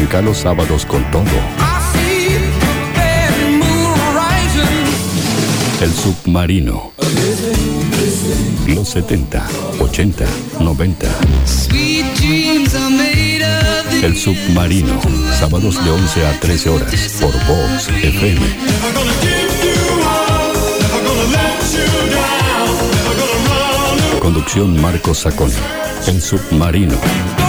música los sábados con todo. El Submarino. Los 70, 80, 90. El Submarino. Sábados de 11 a 13 horas por Vox FM. Conducción Marcos Sacón. El Submarino.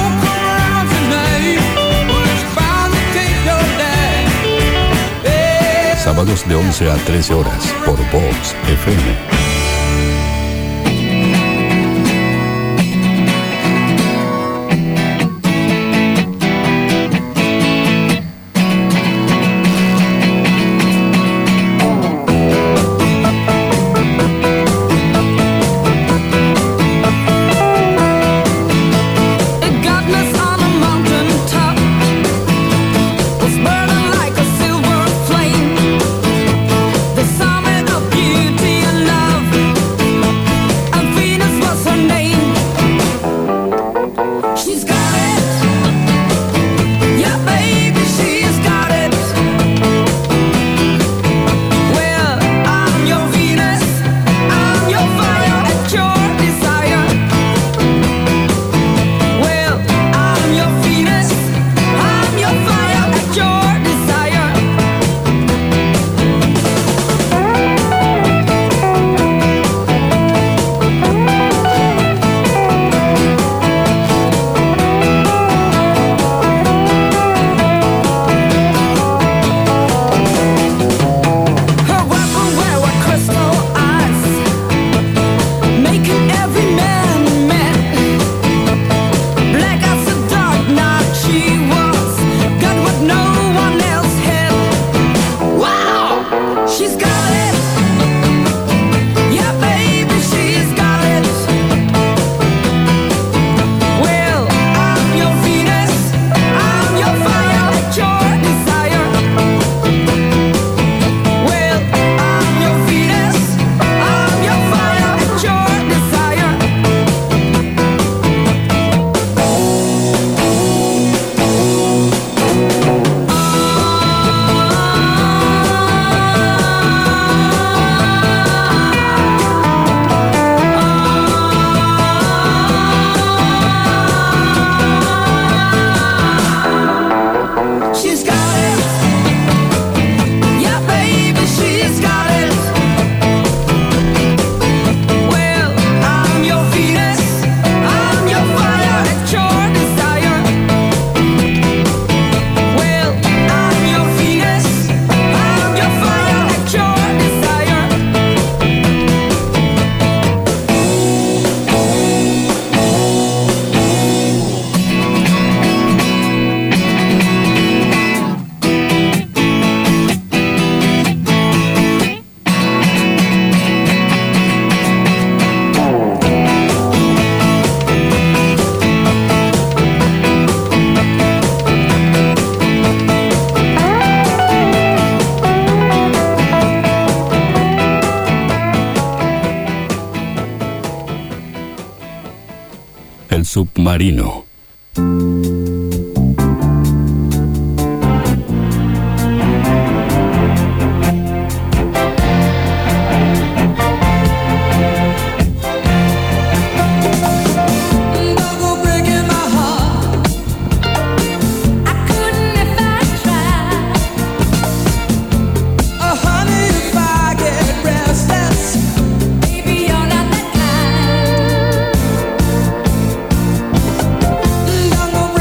Sábados de 11 a 13 horas por Vox FM. El Submarino. Don't go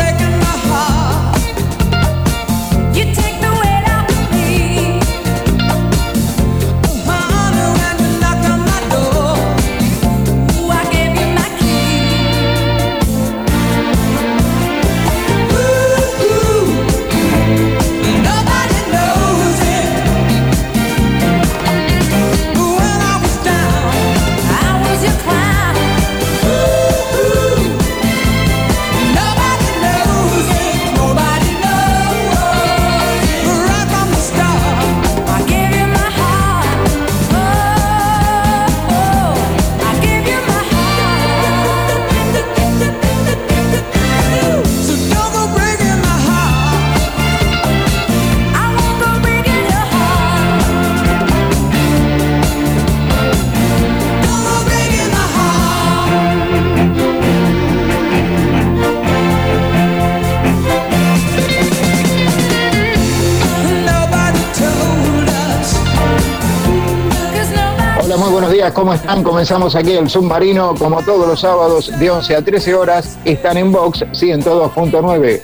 días, ¿cómo están? Comenzamos aquí el Submarino, como todos los sábados de 11 a 13 horas. Están en Vox 102.9.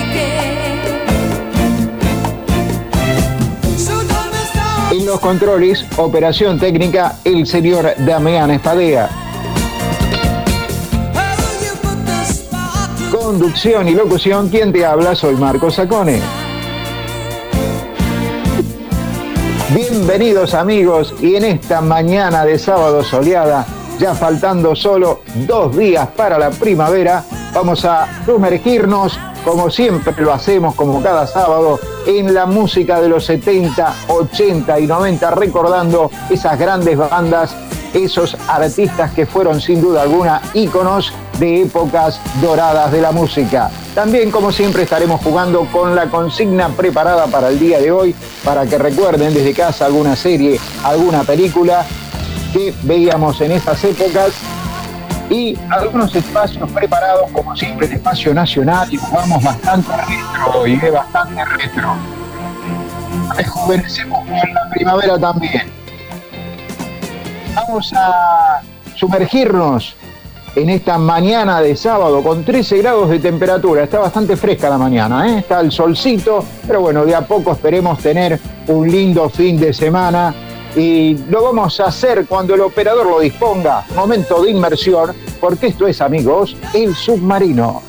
En los controles, operación técnica, el señor Damián Espadea. Conducción y locución, quien te habla, soy Marco Sacone. Bienvenidos amigos, y en esta mañana de sábado soleada, ya faltando solo 2 días para la primavera, vamos a sumergirnos, como siempre lo hacemos, como cada sábado, en la música de los 70, 80 y 90, recordando esas grandes bandas, esos artistas que fueron sin duda alguna íconos de épocas doradas de la música. También, como siempre, estaremos jugando con la consigna preparada para el día de hoy, para que recuerden desde casa alguna serie, alguna película que veíamos en estas épocas, y algunos espacios preparados, como siempre, el espacio nacional, y jugamos bastante retro hoy, bastante retro. Rejuvenecemos con la primavera también. Vamos a sumergirnos en esta mañana de sábado con 13 grados de temperatura. Está bastante fresca la mañana, está el solcito, pero bueno, de a poco esperemos tener un lindo fin de semana, y lo vamos a hacer cuando el operador lo disponga. Momento de inmersión, porque esto es, amigos, el Submarino.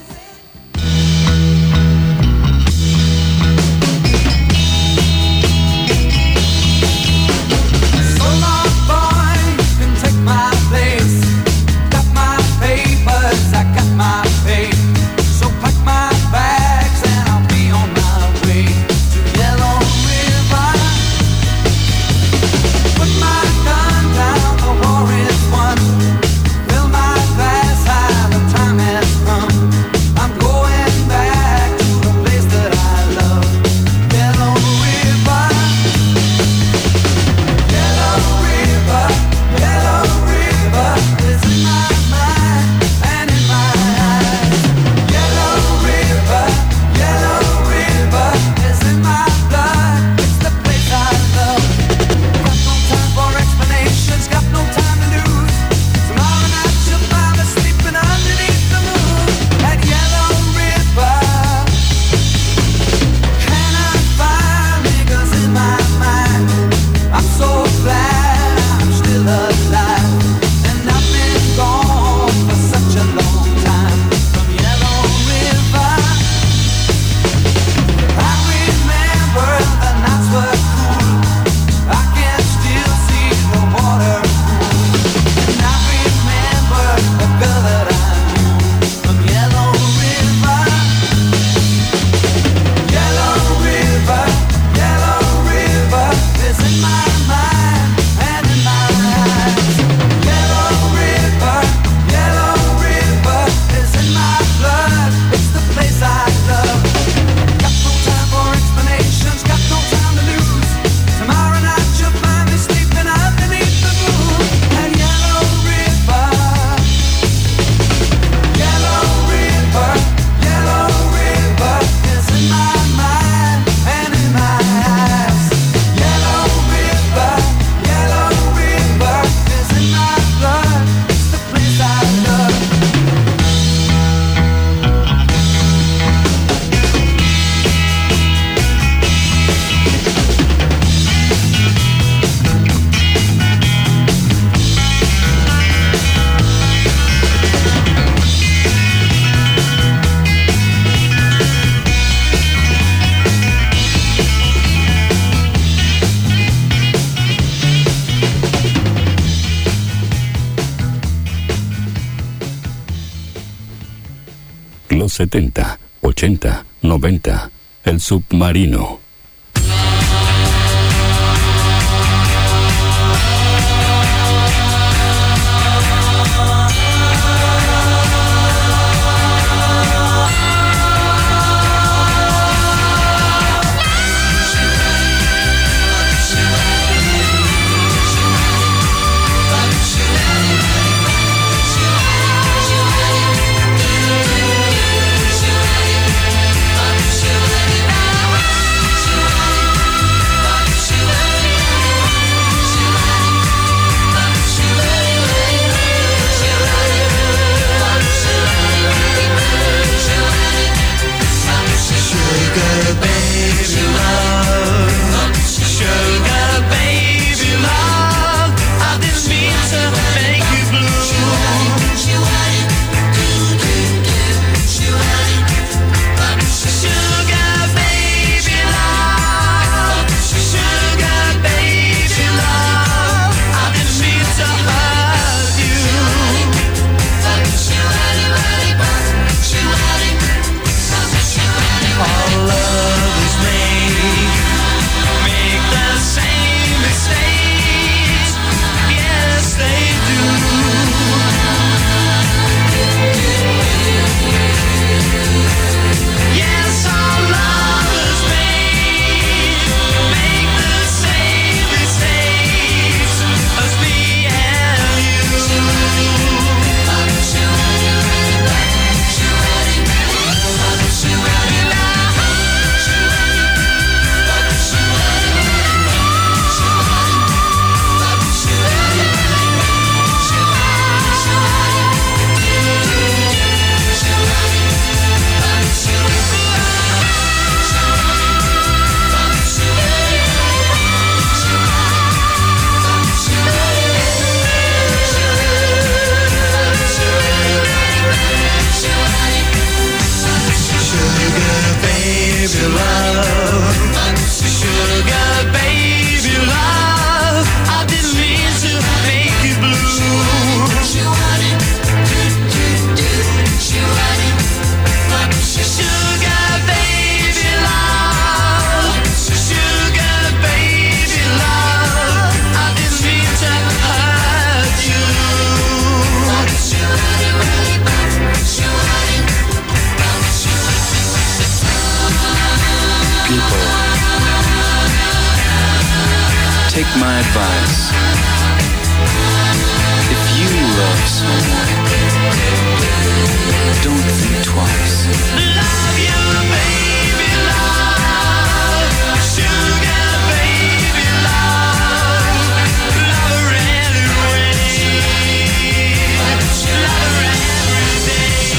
Los 70, 80, 90, el Submarino. my advice. If you love someone, don't think twice. Love you, baby, love. Sugar, baby, love. Love her anyway. Love her every day.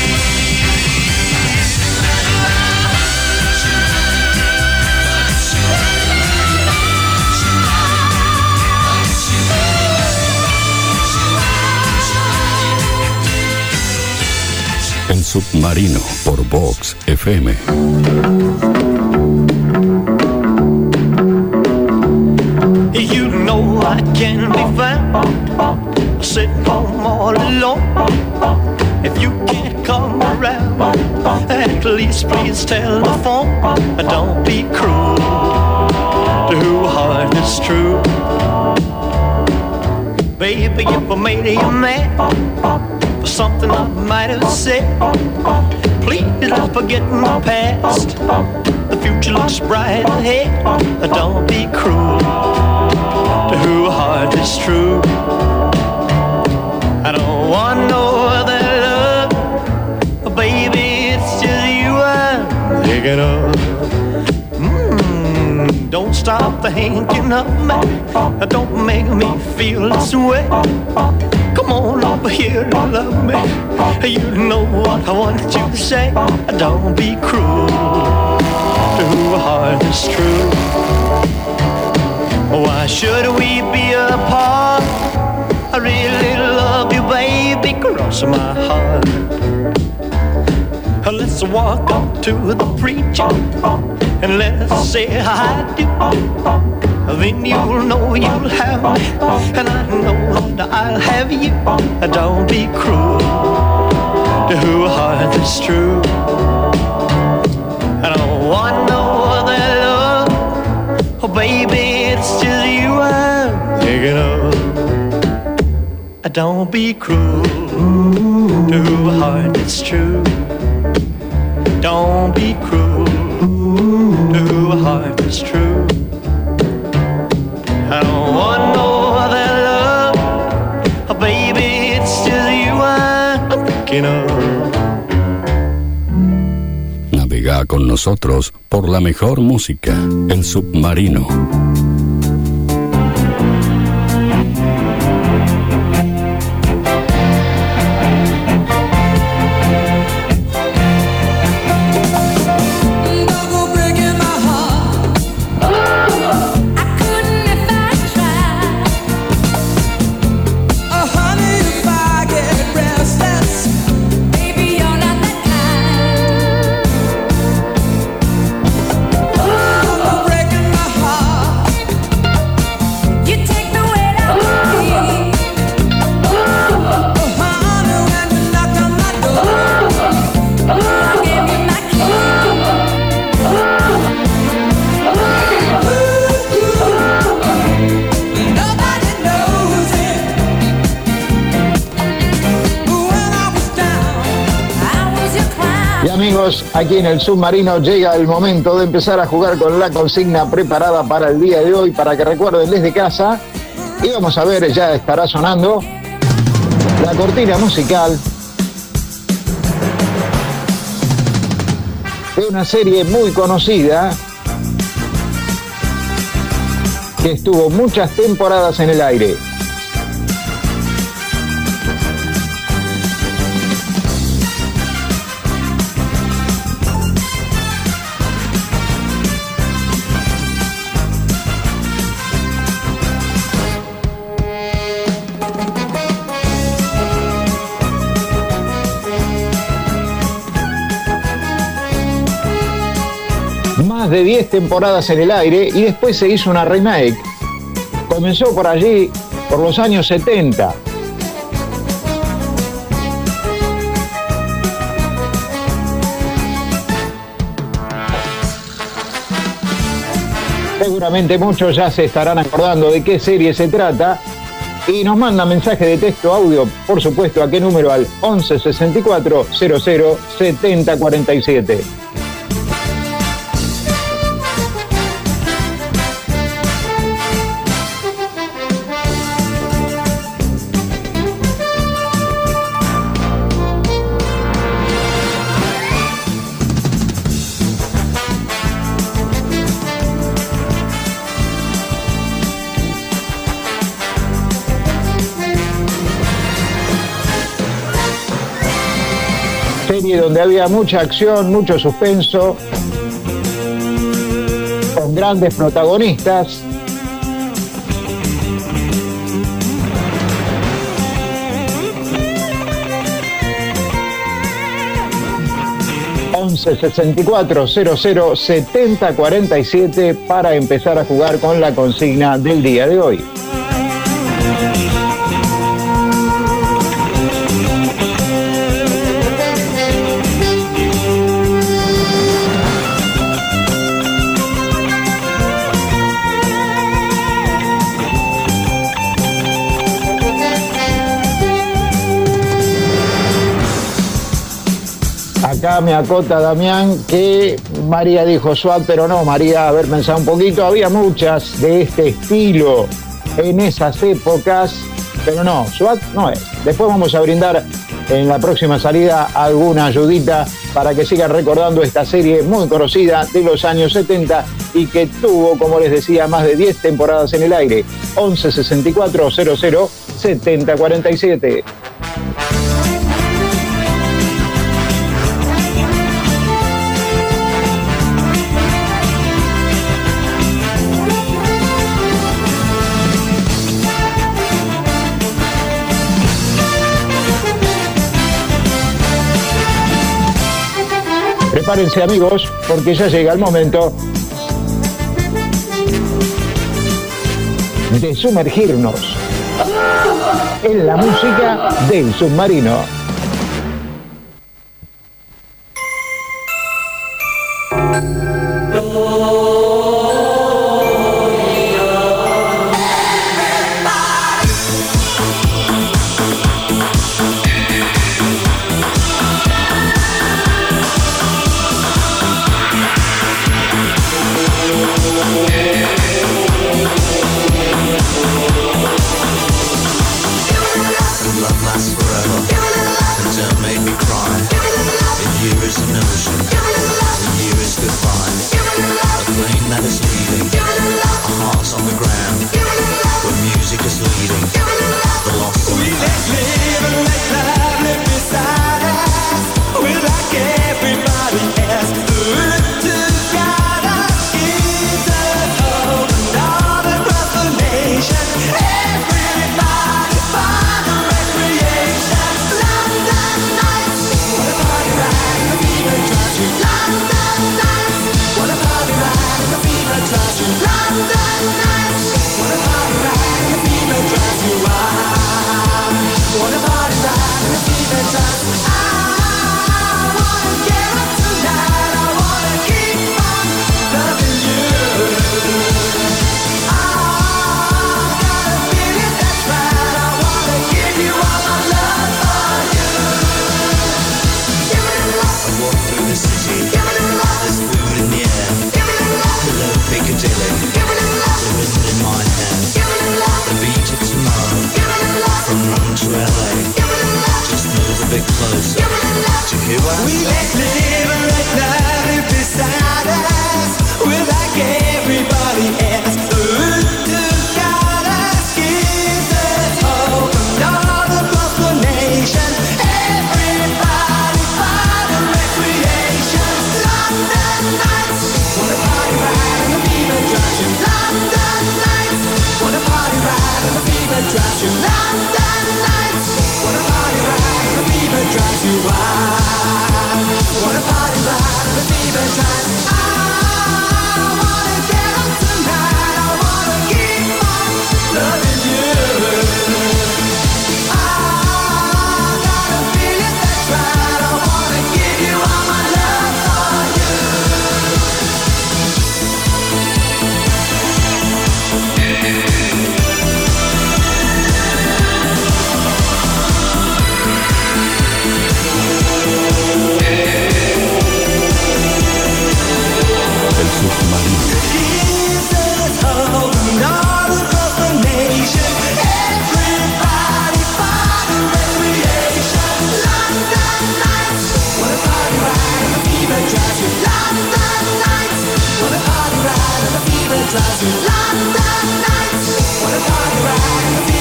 El Submarino por Vox FM. You know I can be found sitting home all alone. If you can't come around, at least please tell the phone. Don't be cruel to who heart is true. Baby, if I made you mad for something I might have said, please don't forget my past. The future looks bright ahead. Don't be cruel to who heart is true. I don't want no other love, baby, it's just you I'm thinking of. Don't stop thinking of me. Don't make me feel this way. Come on over here and love me. You know what I want you to say. Don't be cruel to who heart is true. Why should we be apart? I really love you, baby, cross my heart. Let's walk up to the preacher and let's say I do. Then you'll know you'll have me, and I know that I'll have you. Don't be cruel to who heart is true. I don't want no other love, oh baby, it's just you I'm thinking of. Don't be cruel to who heart is true. Don't be cruel to who heart is true. I don't want no other love, oh baby, it's just you I'm thinking of. Navega con nosotros por la mejor música, El Submarino. Aquí en el Submarino llega el momento de empezar a jugar con la consigna preparada para el día de hoy, para que recuerden desde casa. Y vamos a ver, ya estará sonando la cortina musical de una serie muy conocida que estuvo muchas temporadas en el aire. De 10 temporadas en el aire y después se hizo una remake. Comenzó por allí, por los años 70. Seguramente muchos ya se estarán acordando de qué serie se trata y nos mandan mensaje de texto audio, por supuesto, ¿a qué número? Al 11 64 00 70 47. Serie donde había mucha acción, mucho suspenso, con grandes protagonistas. ...11-64-00-70-47... para empezar a jugar con la consigna del día de hoy. Acá me acota Damián que María dijo SWAT, pero no, María, haber pensado un poquito, había muchas de este estilo en esas épocas, pero no, SWAT no es. Después vamos a brindar en la próxima salida alguna ayudita para que sigan recordando esta serie muy conocida de los años 70 y que tuvo, como les decía, más de 10 temporadas en el aire. 11-64-00-70-47. Prepárense, amigos, porque ya llega el momento de sumergirnos en la música del submarino.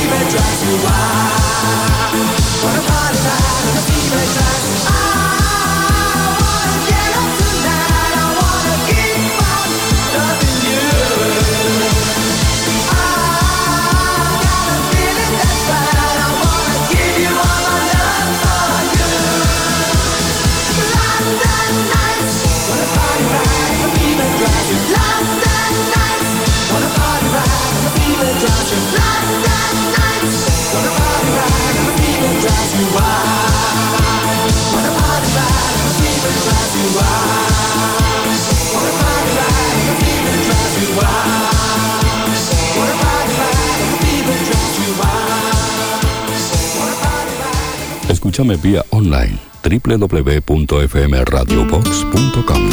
What a party ride, and the fever drives you. Escúchame vía online www.fmradiobox.com.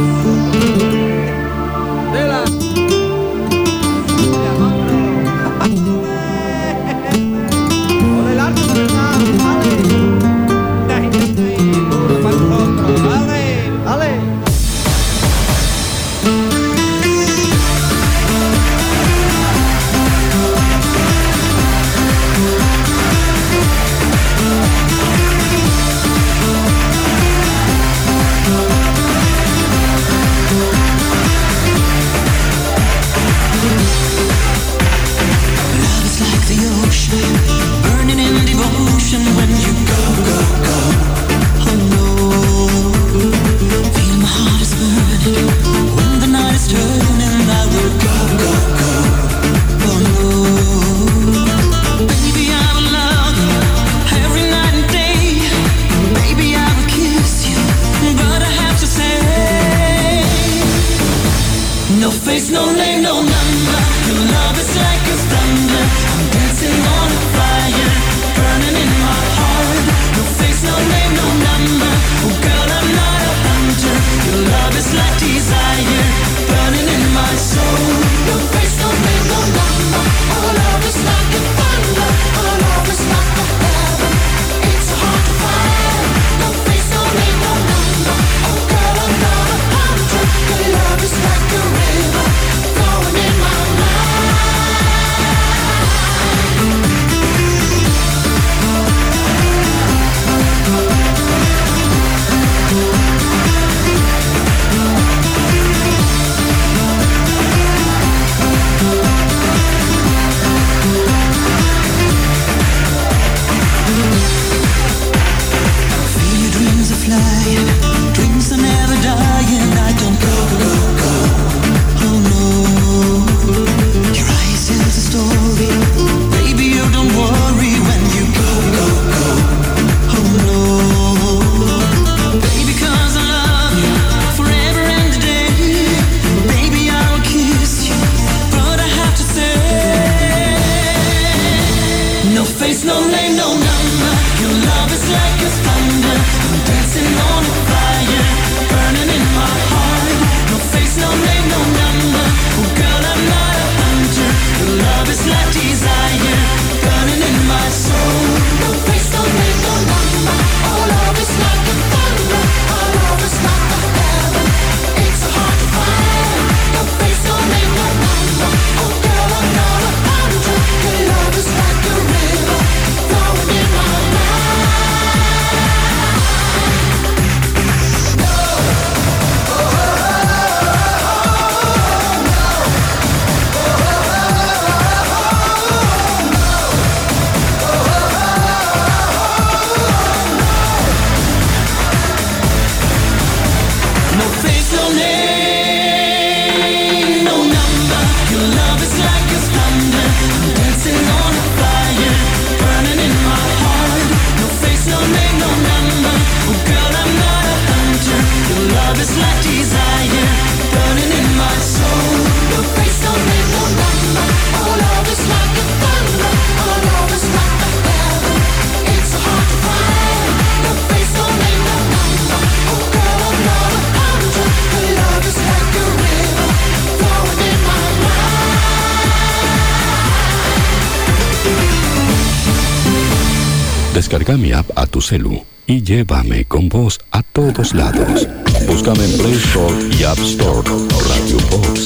Descarga mi app a tu celu y llévame con vos a todos lados. Búscame en Play Store y App Store. Radio Box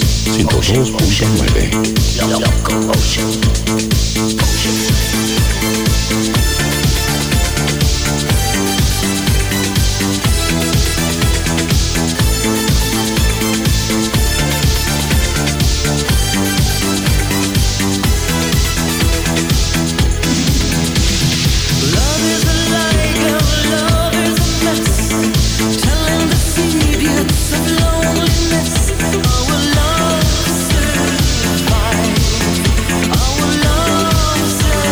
102.9. Our love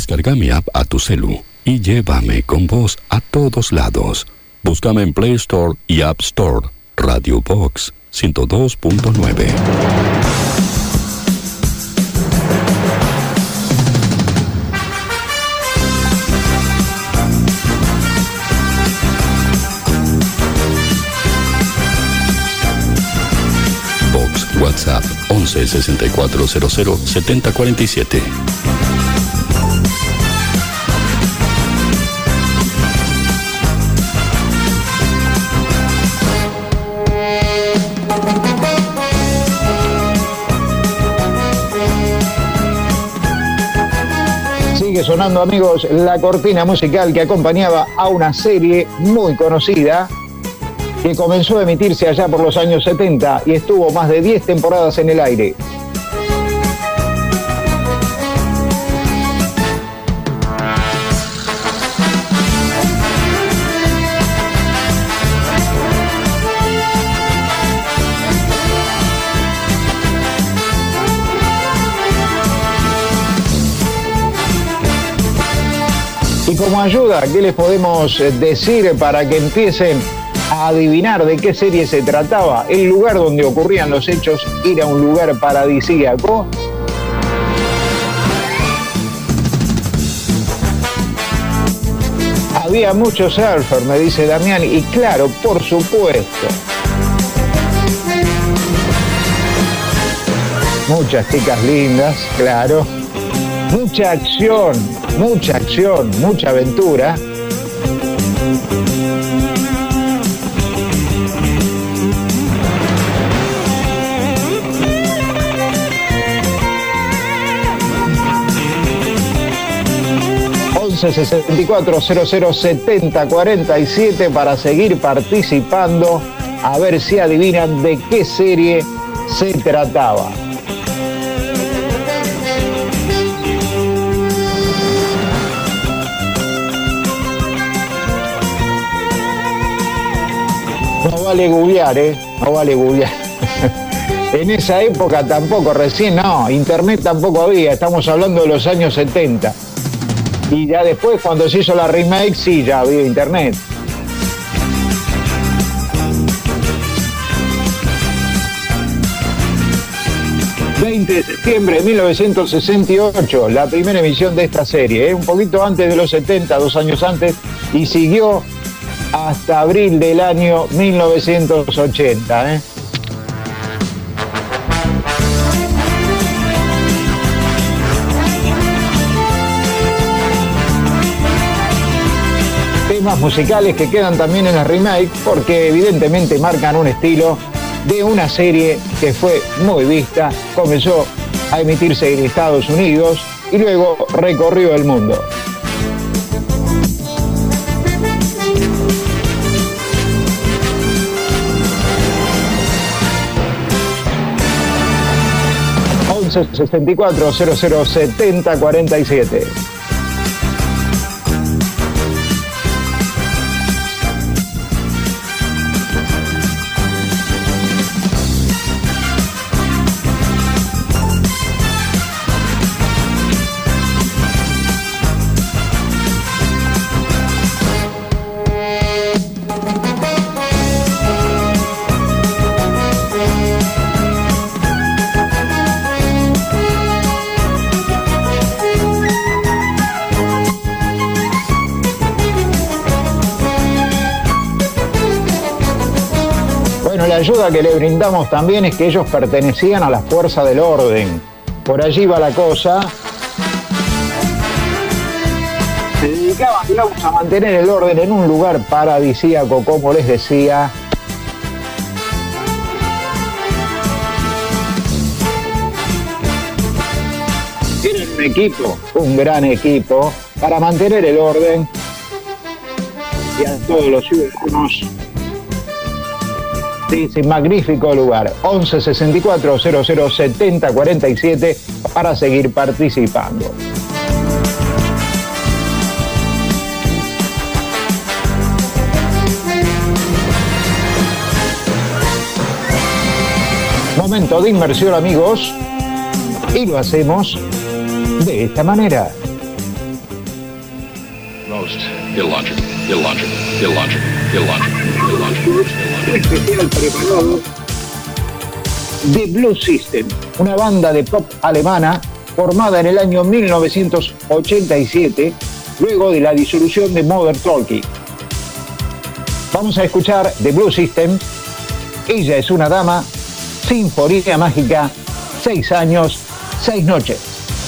Descarga mi app a tu celu y llévame con vos a todos lados. Búscame en Play Store y App Store. Radio Box 102.9. Box WhatsApp 11 6400 7047. Sigue sonando, amigos, la cortina musical que acompañaba a una serie muy conocida que comenzó a emitirse allá por los años 70 y estuvo más de 10 temporadas en el aire. Y como ayuda, ¿qué les podemos decir para que empiecen a adivinar de qué serie se trataba? El lugar donde ocurrían los hechos era un lugar paradisíaco. Había muchos surfers, me dice Damián, y claro, por supuesto. Muchas chicas lindas, claro. Mucha acción, mucha aventura. ...11-64-00-70-47 para seguir participando, a ver si adivinan de qué serie se trataba. No vale googlear, no vale googlear. En esa época tampoco, recién no, internet tampoco había, estamos hablando de los años 70. Y ya después, cuando se hizo la remake, sí, ya había internet. ...20 de septiembre de 1968, la primera emisión de esta serie, un poquito antes de los 70, 2 años antes, y siguió hasta abril del año 1980. Temas musicales que quedan también en la remake porque evidentemente marcan un estilo de una serie que fue muy vista, comenzó a emitirse en Estados Unidos y luego recorrió el mundo. ...11-64-00-70-47. La ayuda que le brindamos también es que ellos pertenecían a la fuerza del orden. Por allí va la cosa. Se dedicaban, digamos, a mantener el orden en un lugar paradisíaco, como les decía. Tienen un equipo, un gran equipo, para mantener el orden y a todos los ciudadanos de ese magnífico lugar. 11-64-00-70-47 para seguir participando. Momento de inmersión, amigos, y lo hacemos de esta manera. Most illogical, illogical, illogical, illogical, illogical, Especial preparado de Blue System, una banda de pop alemana formada en el año 1987, luego de la disolución de Modern Talking. Vamos a escuchar The Blue System, Ella es una dama, Sinfonía Mágica, 6 años, 6 noches.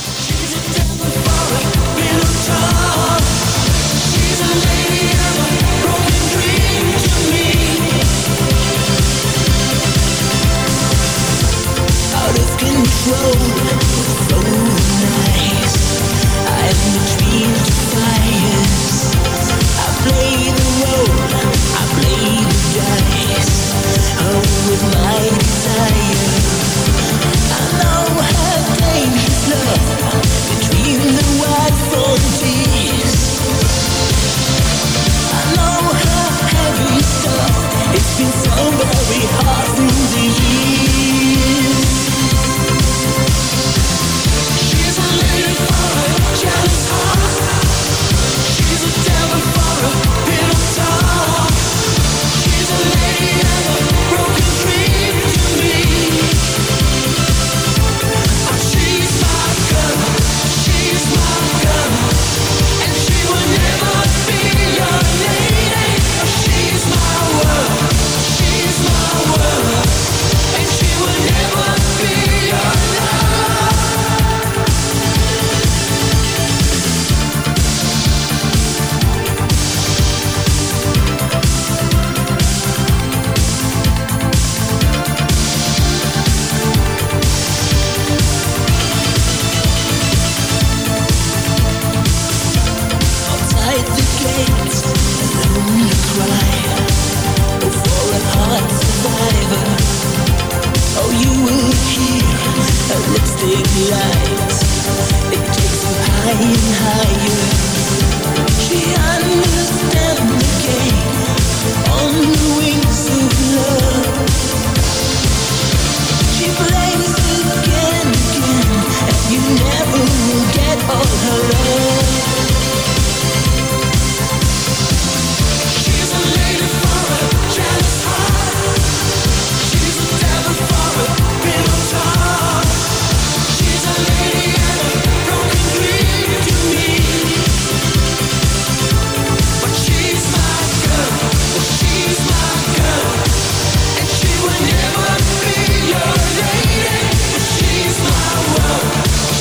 It's been so very hard through the years. She's a lady for a jealous heart. She's a devil for a little talk. She's a lady and a broken dream to me. But she's my girl, and she will never be your lady. She's my world. She's my world, and she will never be your love. Outside the gates, alone you cry. For a heart survivor, oh, you will hear her lipstick lights. It takes you high and higher. She understands the game on the wings of love. She plays again, and you never will get all her love. She's a lady for a jealous heart. She's a devil for a pillow talk. She's a lady and a broken dream to me. But she's my girl, and she will never be your lady. But she's my world,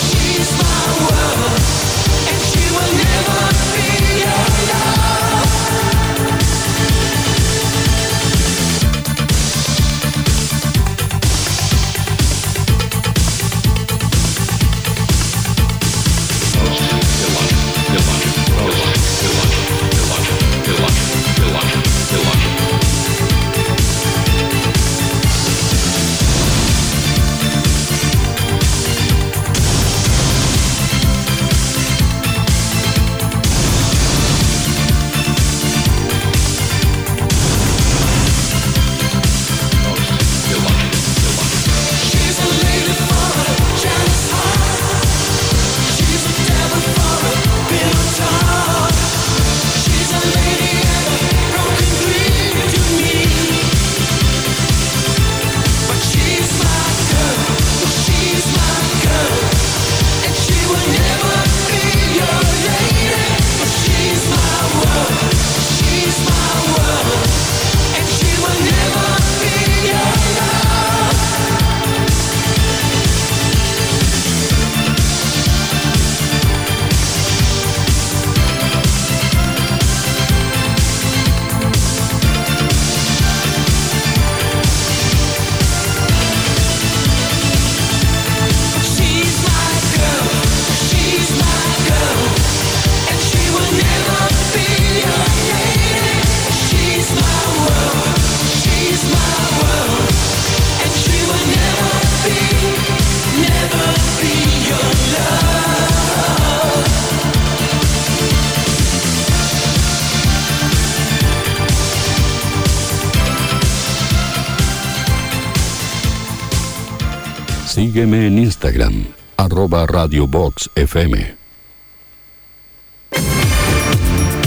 and she will never be your love. She's a lady for a jealous heart. She's a devil for a pillow talk. She's a lady and a broken dream to me. But she's my girl, and she will never be your lady. But she's my world, and she will never be your love. She's my girl, and she will never be your lady. She's my world, and she will never be your love. Sígueme en Instagram, @RadioBoxFM.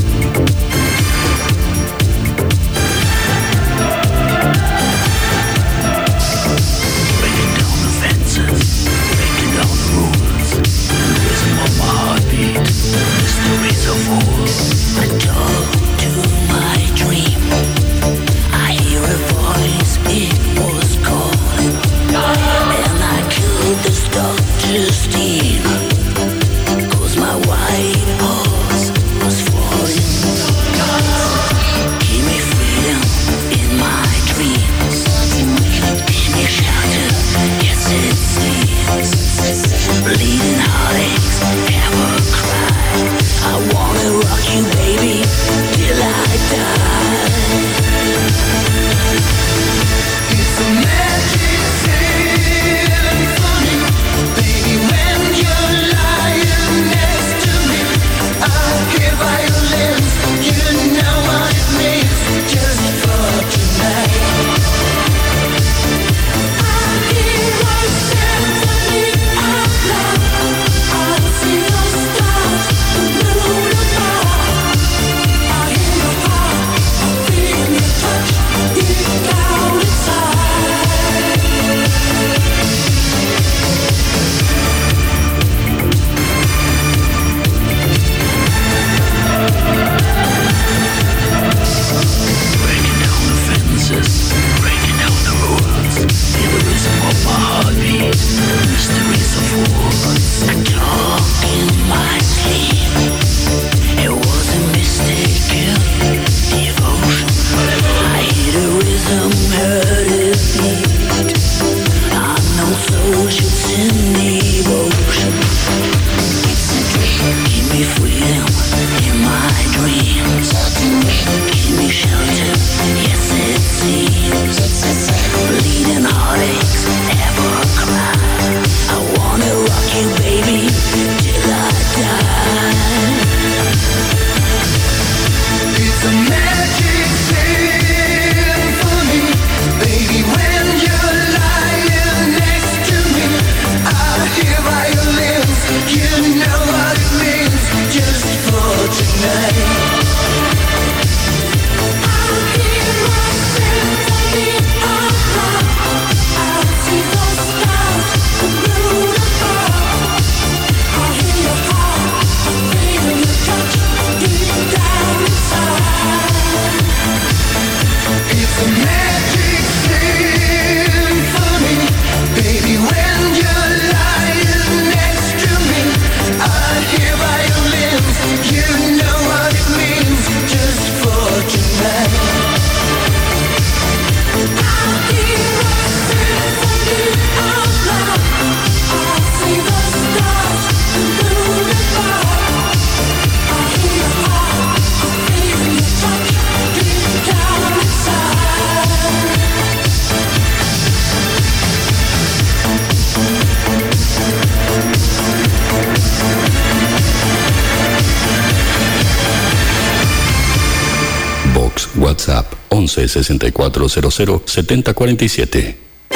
WhatsApp 11 6400 7047.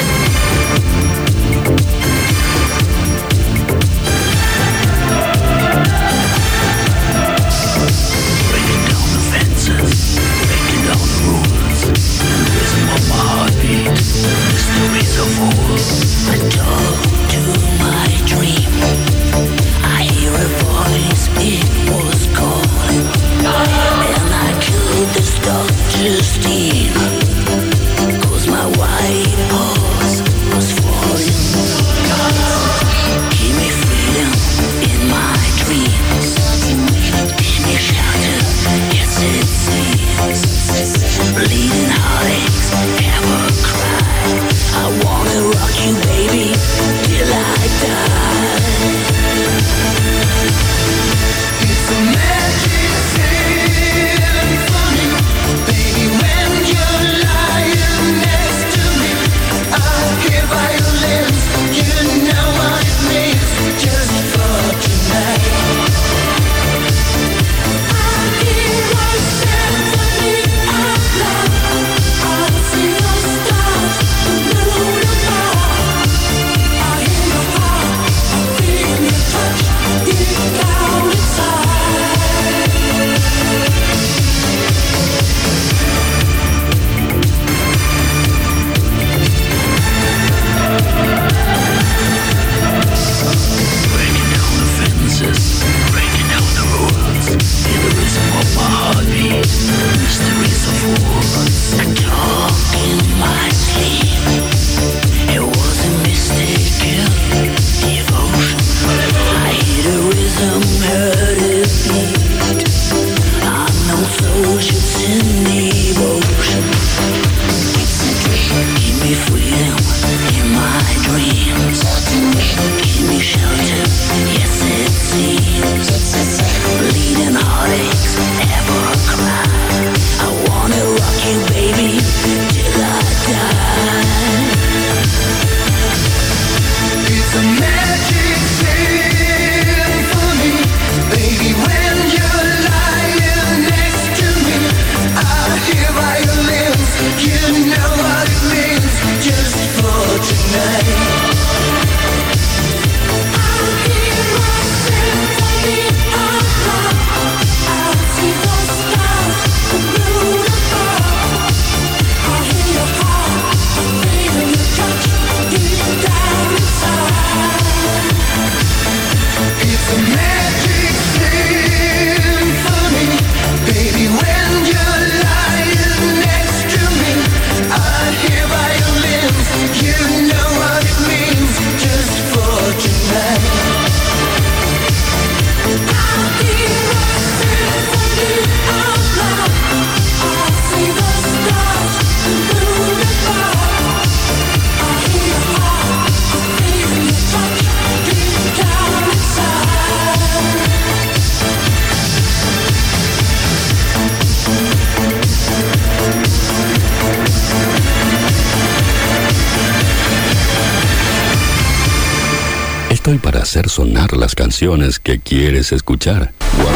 Estoy para hacer sonar las canciones que quieres escuchar.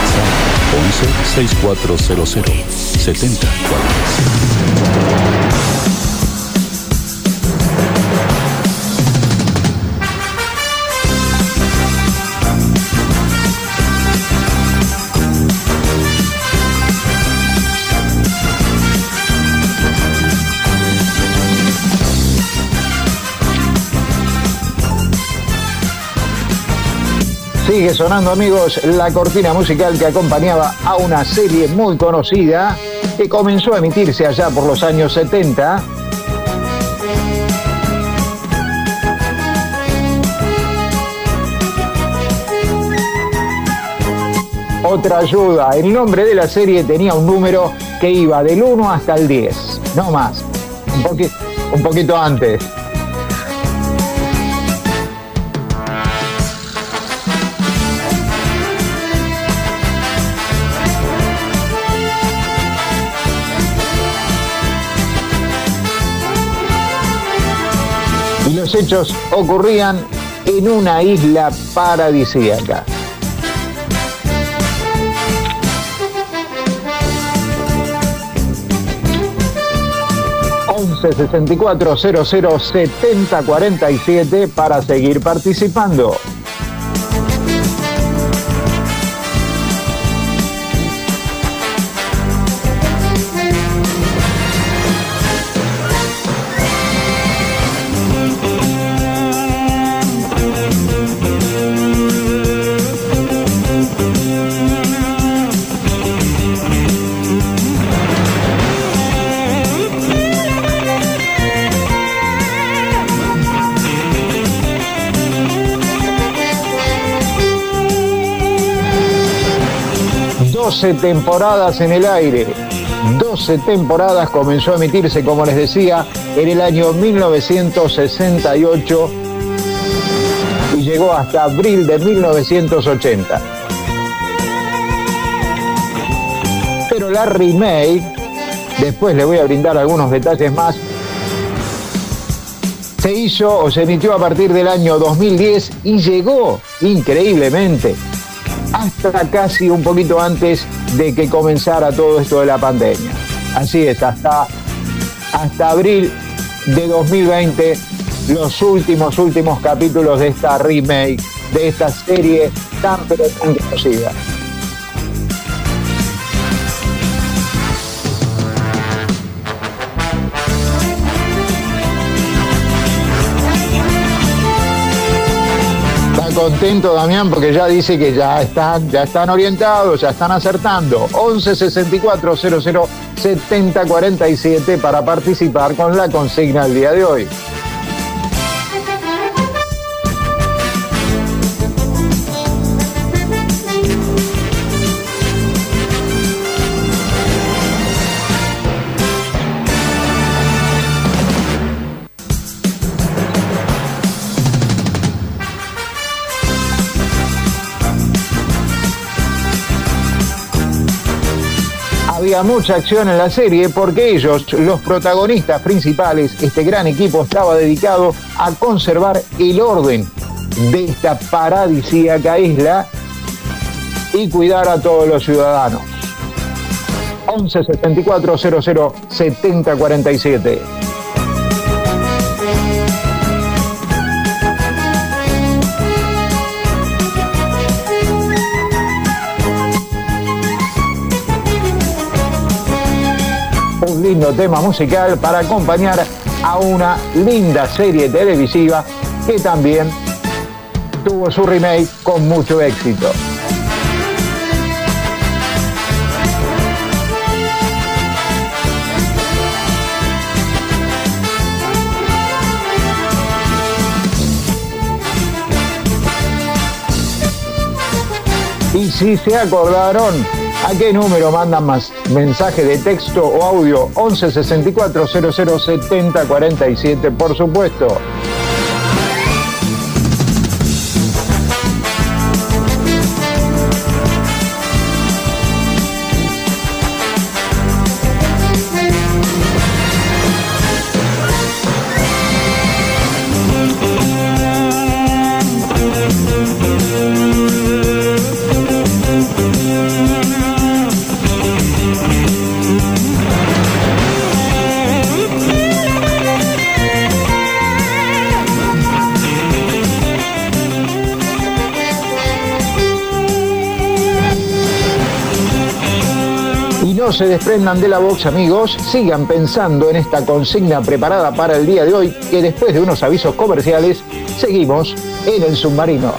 WhatsApp 11 6400 7047. Sigue sonando, amigos, la cortina musical que acompañaba a una serie muy conocida que comenzó a emitirse allá por los años 70. Otra ayuda, el nombre de la serie tenía un número que iba del 1 hasta el 10, no más, un poquito antes. Y los hechos ocurrían en una isla paradisíaca. 11 64 00 70 47 para seguir participando. Temporadas en el aire, 12 temporadas, comenzó a emitirse, como les decía, en el año 1968 y llegó hasta abril de 1980. Pero la remake, después les voy a brindar algunos detalles más, se hizo o se emitió a partir del año 2010 y llegó, increíblemente, hasta casi un poquito antes de que comenzara todo esto de la pandemia. Así es, hasta abril de 2020, los últimos capítulos de esta remake, de esta serie tan pero tan conocida. Contento, Damián, porque ya dice que ya están orientados, ya están acertando. 11 64 00 70 47 para participar con la consigna del día de hoy. Había mucha acción en la serie porque ellos, los protagonistas principales, este gran equipo estaba dedicado a conservar el orden de esta paradisíaca isla y cuidar a todos los ciudadanos. 11 64 00 70 47. Un lindo tema musical para acompañar a una linda serie televisiva que también tuvo su remake con mucho éxito. Y si se acordaron, ¿a qué número mandan más mensaje de texto o audio? 11 64 00 70 47, por supuesto. No se desprendan de la box, amigos, sigan pensando en esta consigna preparada para el día de hoy, que después de unos avisos comerciales, seguimos en el submarino.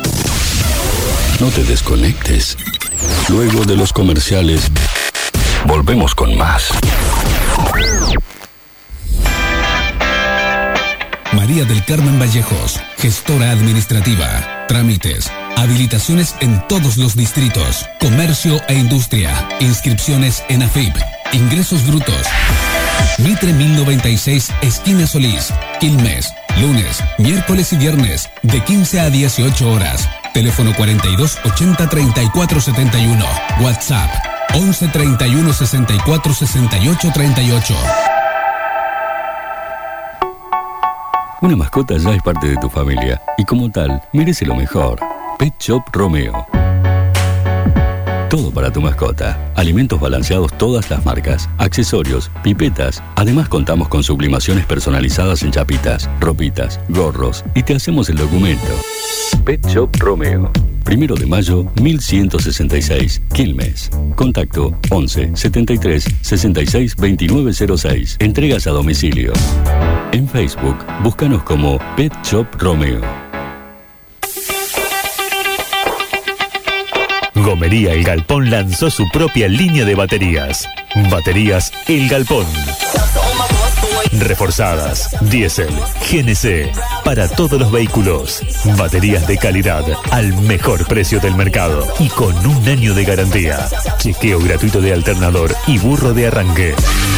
No te desconectes. Luego de los comerciales, volvemos con más. María del Carmen Vallejos, gestora administrativa, trámites, habilitaciones en todos los distritos, comercio e industria, inscripciones en AFIP, ingresos brutos. Mitre 1096, esquina Solís, Quilmes, lunes, miércoles y viernes, de 15 a 18 horas. Teléfono 42 80 34 71. WhatsApp 11 31 64 68 38. Una mascota ya es parte de tu familia y como tal merece lo mejor. Pet Shop Romeo. Todo para tu mascota. Alimentos balanceados todas las marcas. Accesorios, pipetas. Además contamos con sublimaciones personalizadas en chapitas, ropitas, gorros y te hacemos el documento. Pet Shop Romeo. 1 de mayo, 1166, Quilmes. Contacto 11 73 66 2906. Entregas a domicilio. En Facebook, búscanos como Pet Shop Romeo. Gomería El Galpón lanzó su propia línea de baterías. Baterías El Galpón. Reforzadas, diésel, GNC, para todos los vehículos. Baterías de calidad al mejor precio del mercado y con 1 año de garantía. Chequeo gratuito de alternador y burro de arranque.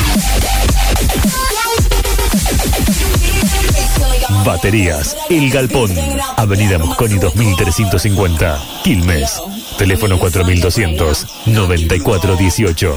Baterías El Galpón. Avenida Mosconi 2350, Quilmes. Teléfono 4200-9418.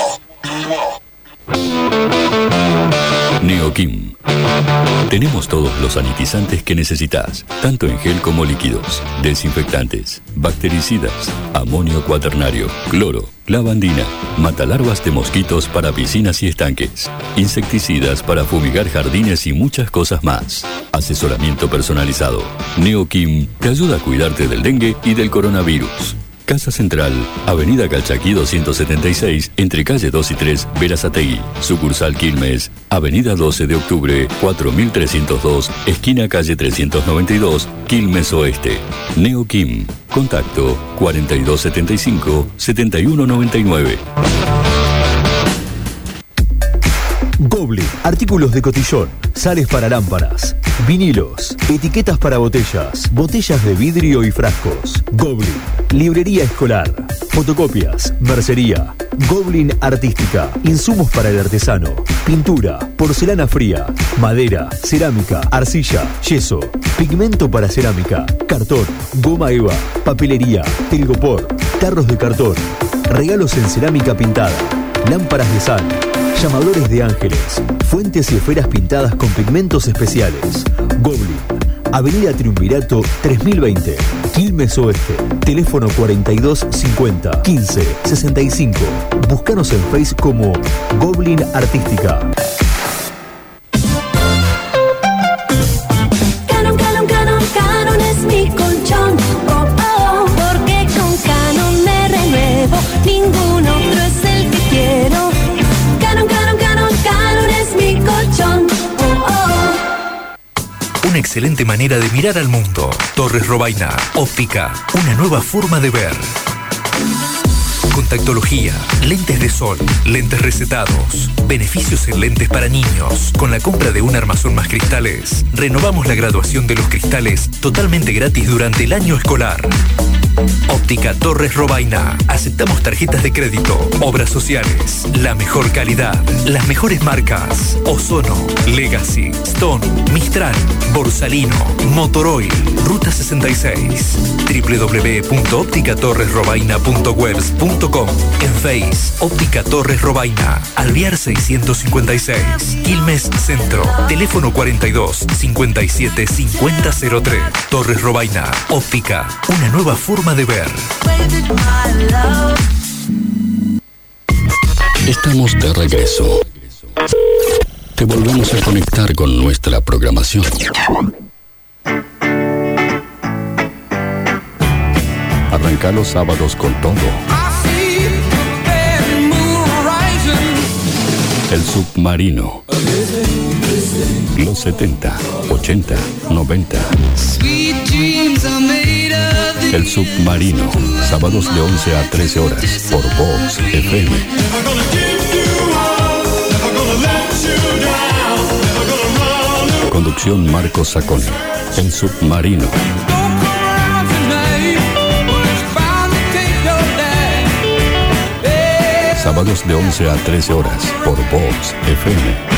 Neokim. Tenemos todos los sanitizantes que necesitas, tanto en gel como líquidos, desinfectantes, bactericidas, amonio cuaternario, cloro, lavandina, matalarvas de mosquitos para piscinas y estanques, insecticidas para fumigar jardines y muchas cosas más. Asesoramiento personalizado. Neokim te ayuda a cuidarte del dengue y del coronavirus. Casa Central, Avenida Calchaquí 276, entre calle 2 y 3, Berazategui. Sucursal Quilmes, Avenida 12 de Octubre, 4302, esquina calle 392, Quilmes Oeste. Neokim, contacto 4275-7199. Goblin, artículos de cotillón, sales para lámparas, vinilos, etiquetas para botellas, botellas de vidrio y frascos. Goblin, librería escolar, fotocopias, mercería. Goblin Artística, insumos para el artesano, pintura, porcelana fría, madera, cerámica, arcilla, yeso, pigmento para cerámica, cartón, goma eva, papelería, telgopor, tarros de cartón, regalos en cerámica pintada, lámparas de sal, llamadores de ángeles, fuentes y esferas pintadas con pigmentos especiales. Goblin, Avenida Triunvirato 3020, Quilmes Oeste. Teléfono 4250 15 65. Búscanos en Facebook como Goblin Artística. Canon es mi colchón. Oh, oh, porque con Canon me renuevo. Ningún otro es el que quiero. Canon es mi colchón. Oh, oh. Una excelente manera de mirar al mundo. Torres Robaina. Óptica. Una nueva forma de ver. Contactología, lentes de sol, lentes recetados, beneficios en lentes para niños. Con la compra de un armazón más cristales, renovamos la graduación de los cristales totalmente gratis durante el año escolar. Óptica Torres Robaina. Aceptamos tarjetas de crédito, obras sociales, la mejor calidad, las mejores marcas: Ozono, Legacy, Stone, Mistral, Borsalino, Motoroil, Ruta 66. www.opticatorresrobaina.webs.com. En Face, Óptica Torres Robaina, Alvear 656, Quilmes Centro. Teléfono 42 57 5003. Torres Robaina. Óptica, una nueva forma de ver. Estamos de regreso. Te volvemos a conectar con nuestra programación. Arranca los sábados con todo. El Submarino. Los 70, 80, 90. El Submarino. Sábados de 11 a 13 horas por Vox FM. Conducción Marcos Saconi. El Submarino. Sábados de 11 a 13 horas por Vox FM.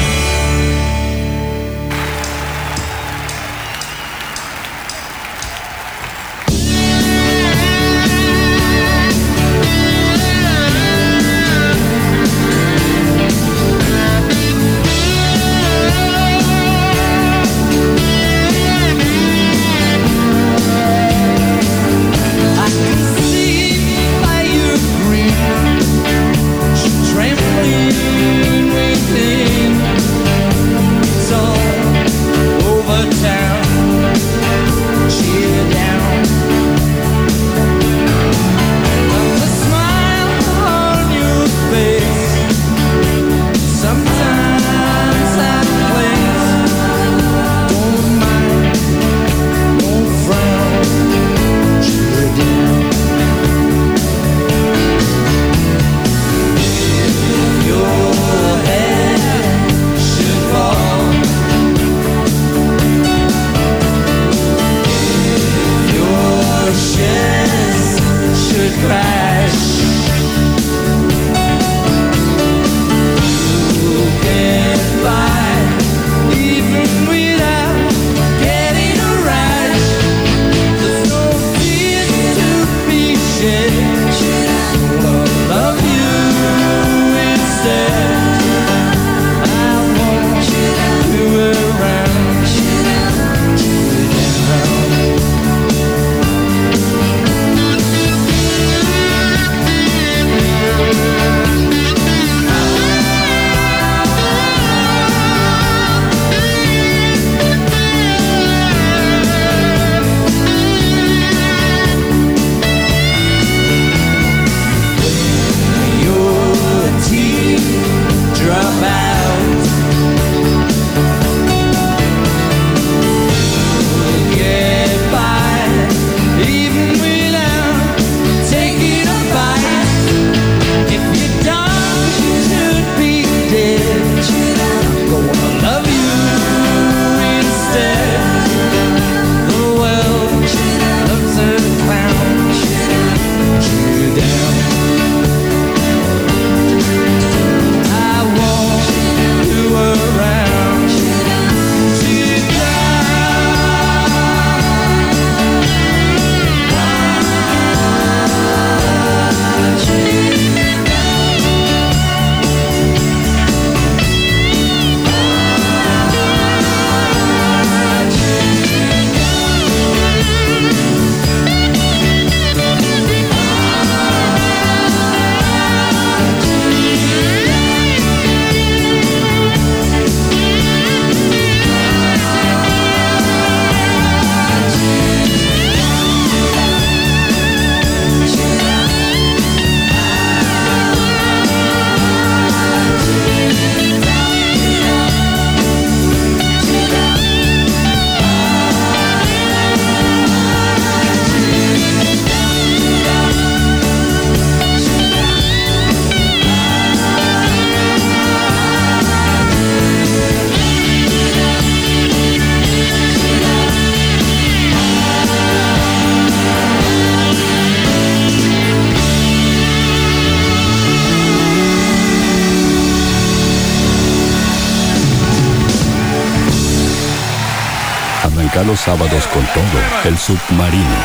Arranca los sábados con todo, El Submarino.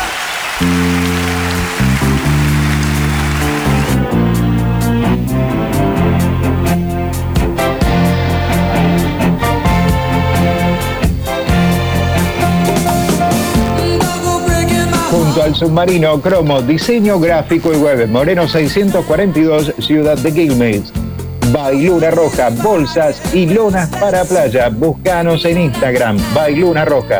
Junto al Submarino, Cromo, diseño gráfico y web, Moreno 642, Ciudad de Quilmes. Bailuna Roja, bolsas y lonas para playa. Búscanos en Instagram, Bailuna Roja.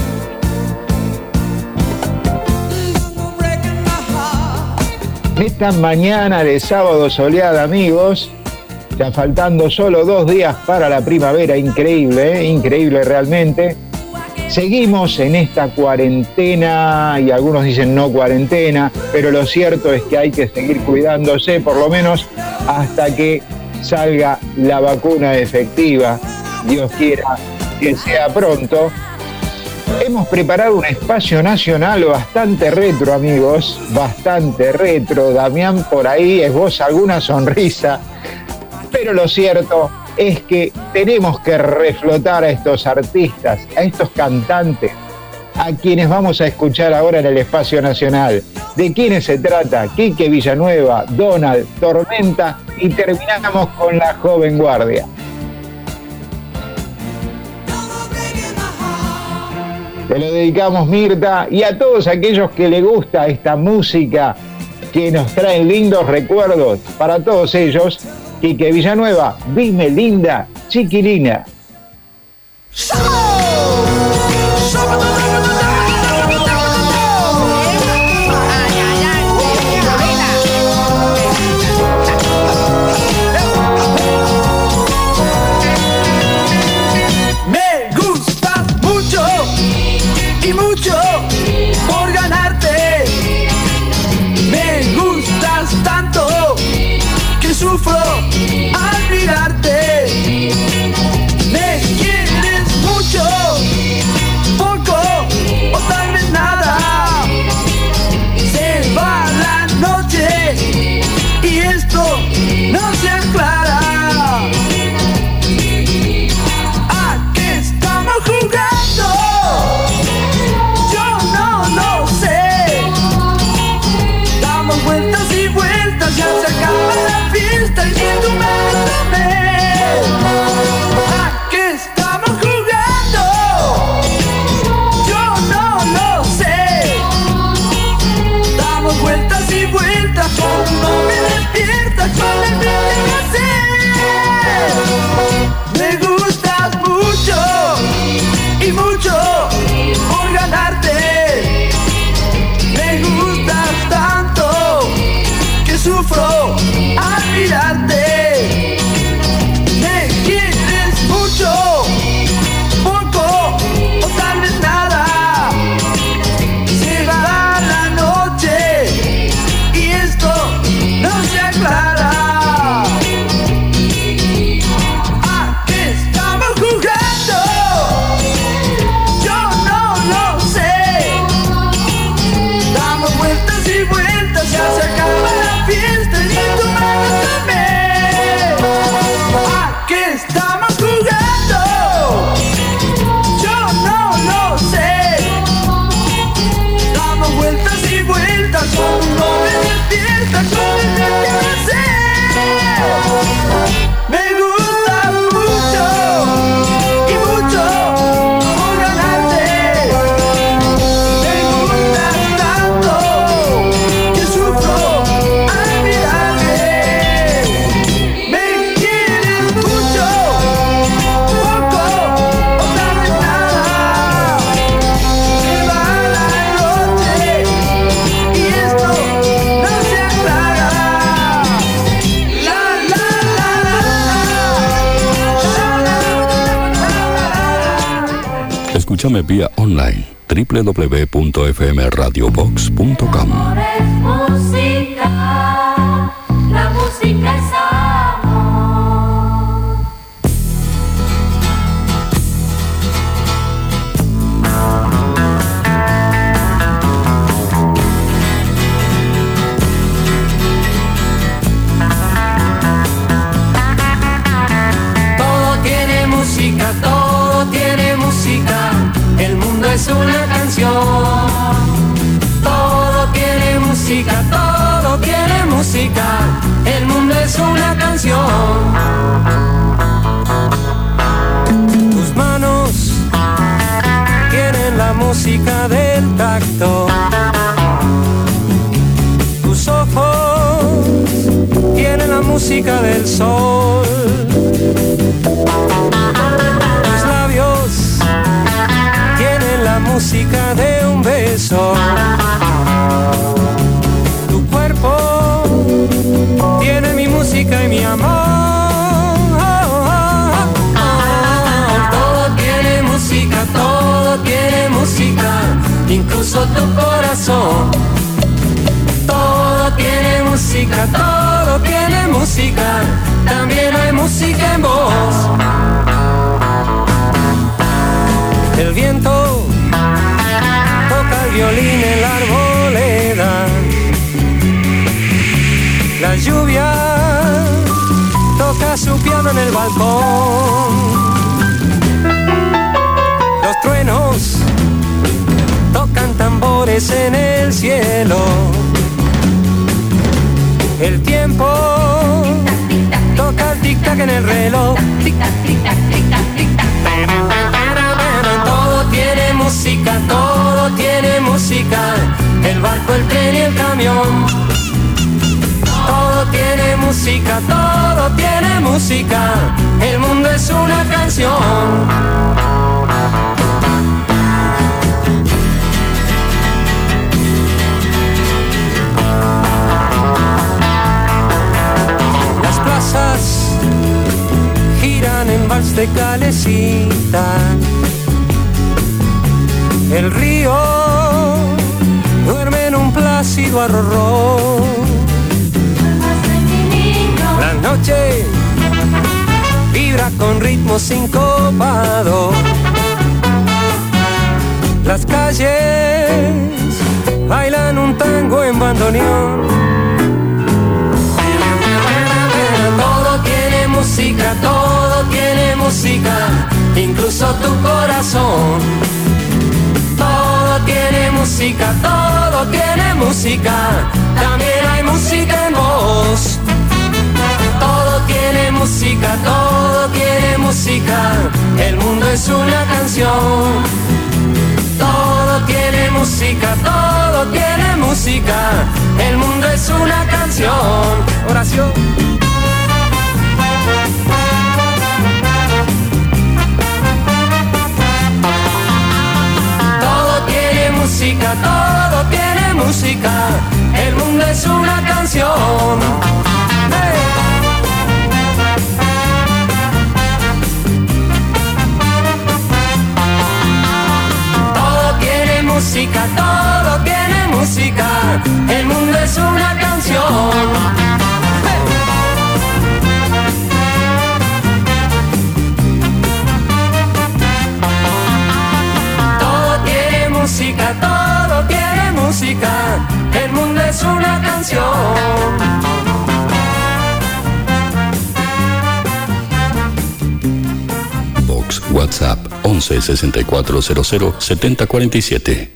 Esta mañana de sábado soleada, amigos, ya faltando solo 2 días para la primavera, increíble, increíble realmente. Seguimos en esta cuarentena y algunos dicen no cuarentena, pero lo cierto es que hay que seguir cuidándose por lo menos hasta que salga la vacuna efectiva, Dios quiera que sea pronto. Hemos preparado un espacio nacional bastante retro, amigos, bastante retro. Damián por ahí esboza alguna sonrisa, pero lo cierto es que tenemos que reflotar a estos artistas, a estos cantantes, a quienes vamos a escuchar ahora en el espacio nacional. ¿De quiénes se trata? Quique Villanueva, Donald, Tormenta, y terminamos con la joven guardia. Te lo dedicamos, Mirta, y a todos aquellos que les gusta esta música que nos trae lindos recuerdos. Para todos ellos, Quique Villanueva, dime linda, chiquilina. Me gustas mucho y mucho por ganarte. Me gustas tanto que sufro al mirarte. Me quieres mucho, poco o tal vez nada. Se va la noche y esto no se aclara. ¿A qué estamos jugando? Yo no lo sé. Damos vueltas y vueltas, ya se acaba la fiesta y si tú me tomes. ¿A qué estamos jugando? Yo no lo sé. Damos vueltas y vueltas, pero no me despiertas con el que hacer. Me gustas mucho y mucho por ganarte. Me gustas tanto que sufro al mirarte. Me quieres mucho, poco o tal vez nada. Se va la noche y esto no se aclara. ¿A qué estamos jugando? Yo no lo sé. Damos vueltas y vueltas, ya se acaba la fiesta y si tú me también. ¿A qué estamos jugando? Yo no lo sé. Damos vueltas y vueltas, no me despiertas con el que hacer. Me gusta mucho y mucho por ganarte. Me gustas tanto que sufro al mirarte. Me quieres mucho, poco o tal vez nada. Se va la noche y esto no se aclara. La la Escúchame vía online www.fmradiobox.com. Música, la música es amor. Todo tiene música, el mundo es todo tiene música, el mundo es una canción. Tus manos tienen la música del tacto, tus ojos tienen la música del sol, tus labios tienen la música de un beso, tu cuerpo tiene mi música y mi amor. Todo tiene música, incluso tu corazón. Todo tiene música, también hay música en vos. El viento toca el violín en la arboleda, la lluvia toca su piano en el balcón, los truenos tocan tambores en el cielo, el tiempo toca el tic-tac en el reloj. Todo tiene música, el barco, el tren y el camión. Todo tiene música, el mundo es una canción. Las plazas giran en vals de calecita, el río duerme en un plácido arrorró. La noche vibra con ritmo sincopado, las calles bailan un tango en bandoneón. Todo tiene música, incluso tu corazón. Todo tiene música, también hay música en vos. Todo tiene música, el mundo es una canción. Todo tiene música, el mundo es una canción. Oración. Todo tiene música, el mundo es una canción. Hey. Todo tiene música, el mundo es una canción. Hey. Todo tiene música, el mundo es una canción. Box WhatsApp 11 6400 7047.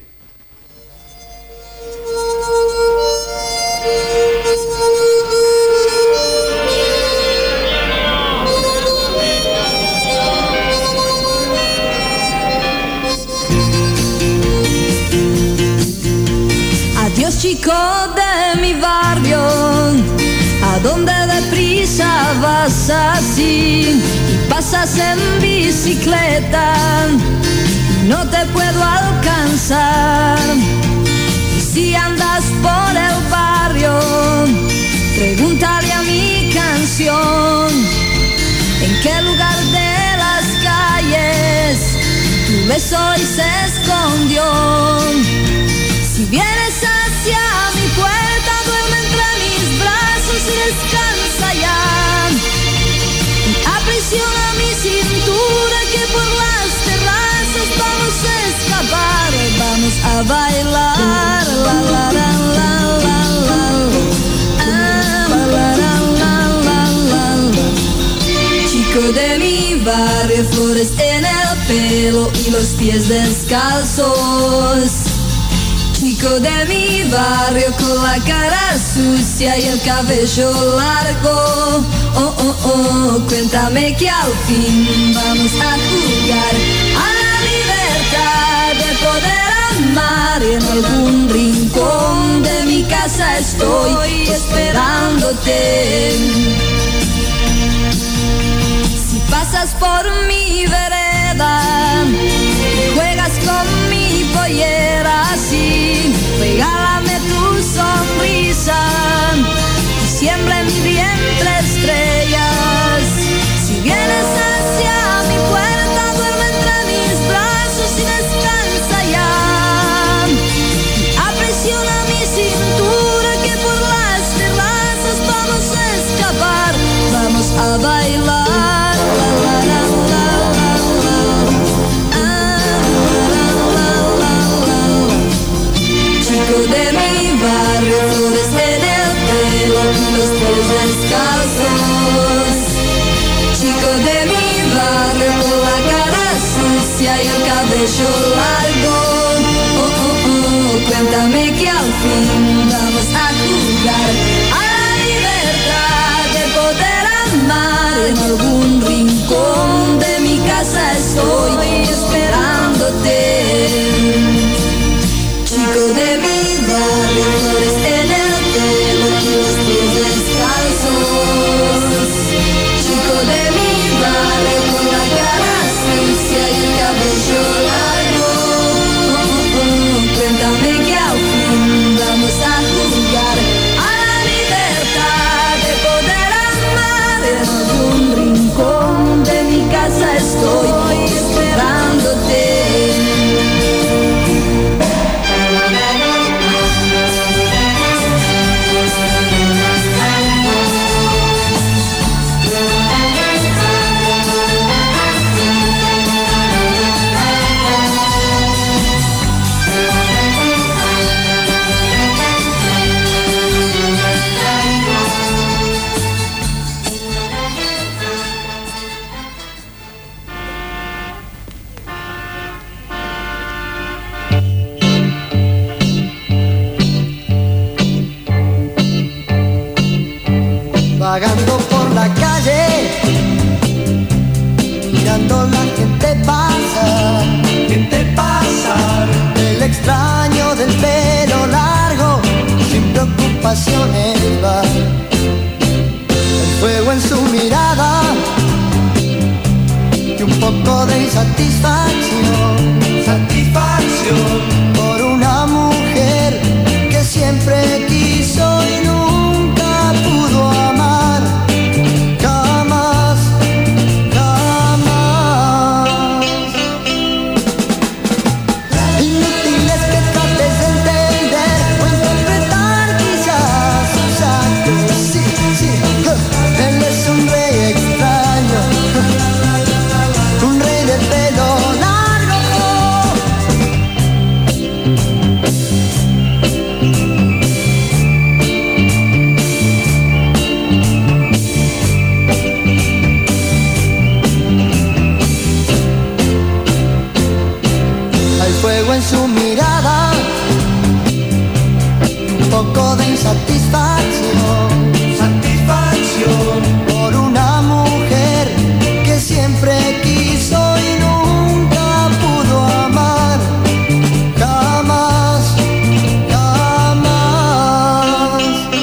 Chico de mi barrio, ¿a dónde deprisa vas así? Y pasas en bicicleta, no te puedo alcanzar. Y si andas por el barrio, pregúntale a mi canción, ¿en qué lugar de las calles tu beso hoy se escondió? Si vienes hacia mi puerta, duerme entre mis brazos y descansa ya. Y aprisiona mi cintura, que por las terrazas vamos a escapar, vamos a bailar. La la la la la la, la la la la la. Chico de mi barrio, flores en el pelo y los pies descalzos. Chico de mi barrio con la cara sucia y el cabello largo. Oh, oh, oh, cuéntame que al fin vamos a jugar a la libertad de poder amar. Y en algún rincón de mi casa estoy esperándote. Si pasas por mi vereda, juegas con mi pollera, sí, regálame tu sonrisa y siembra en mi vientre estrellas. Si vienes hacia mi puerta, duerme entre mis brazos y descansa ya. Aprisiona mi cintura que por las terrazas vamos a escapar, vamos a bailar. De mi barrio, flores en el pelo, los pies descalzos. Chico de mi barrio, con la cara sucia y el cabello largo. Oh, oh, oh, cuéntame que al fin vamos a jugar a la libertad de poder amar. En algún rincón de mi casa estoy esperándote. Chico de mi barrio, flores en el pelo, los pies descalzos. Chico de mi barrio, con la cara sucia y el cabello largo. Oh, oh, oh, cuéntame que al fin vamos a jugar a la libertad de poder amar. En algún rincón de mi casa estoy esperándote. Vagando por la calle, mirando la gente pasar, el extraño del pelo largo, sin preocupaciones va. El fuego en su mirada y un poco de satisfacción por una mujer que siempre quiso y nunca pudo amar. En su mirada un poco de satisfacción por una mujer que siempre quiso y nunca pudo amar. Jamás, jamás.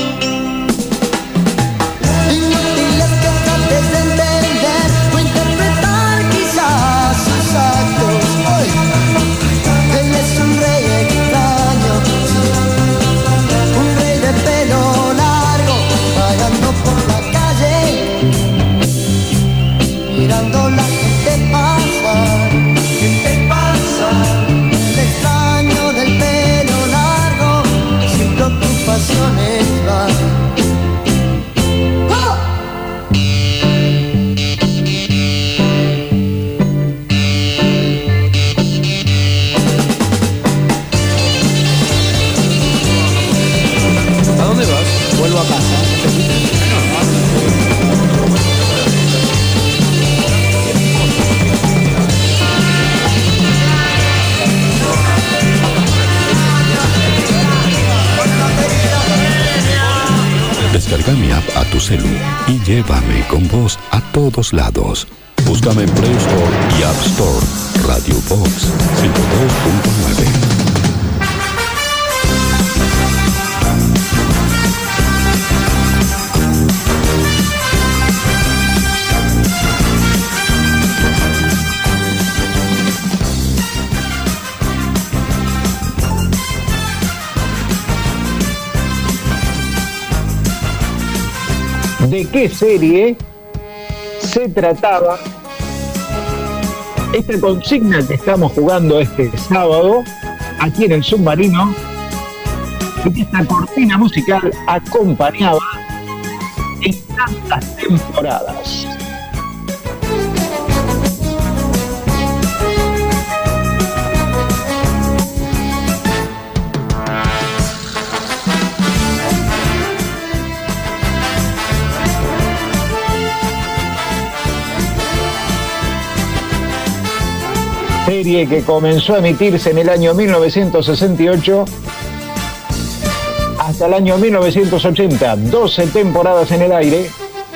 Inútiles que trates de entender o interpretar quizás sus actos. Él es un rey extraño, un rey de pelo largo, vagando por la calle, mirando la gente pasar, el extraño del pelo largo, sin preocupaciones va. Vuelvo a casa. Descarga mi app a tu celu y llévame con vos a todos lados. Búscame en Play Store y App Store. Radio Box 102.9. ¿De qué serie se trataba esta consigna que estamos jugando este sábado aquí en el Submarino? Y que esta cortina musical acompañaba en tantas temporadas. Serie que comenzó a emitirse en el año 1968 hasta el año 1980, 12 temporadas en el aire.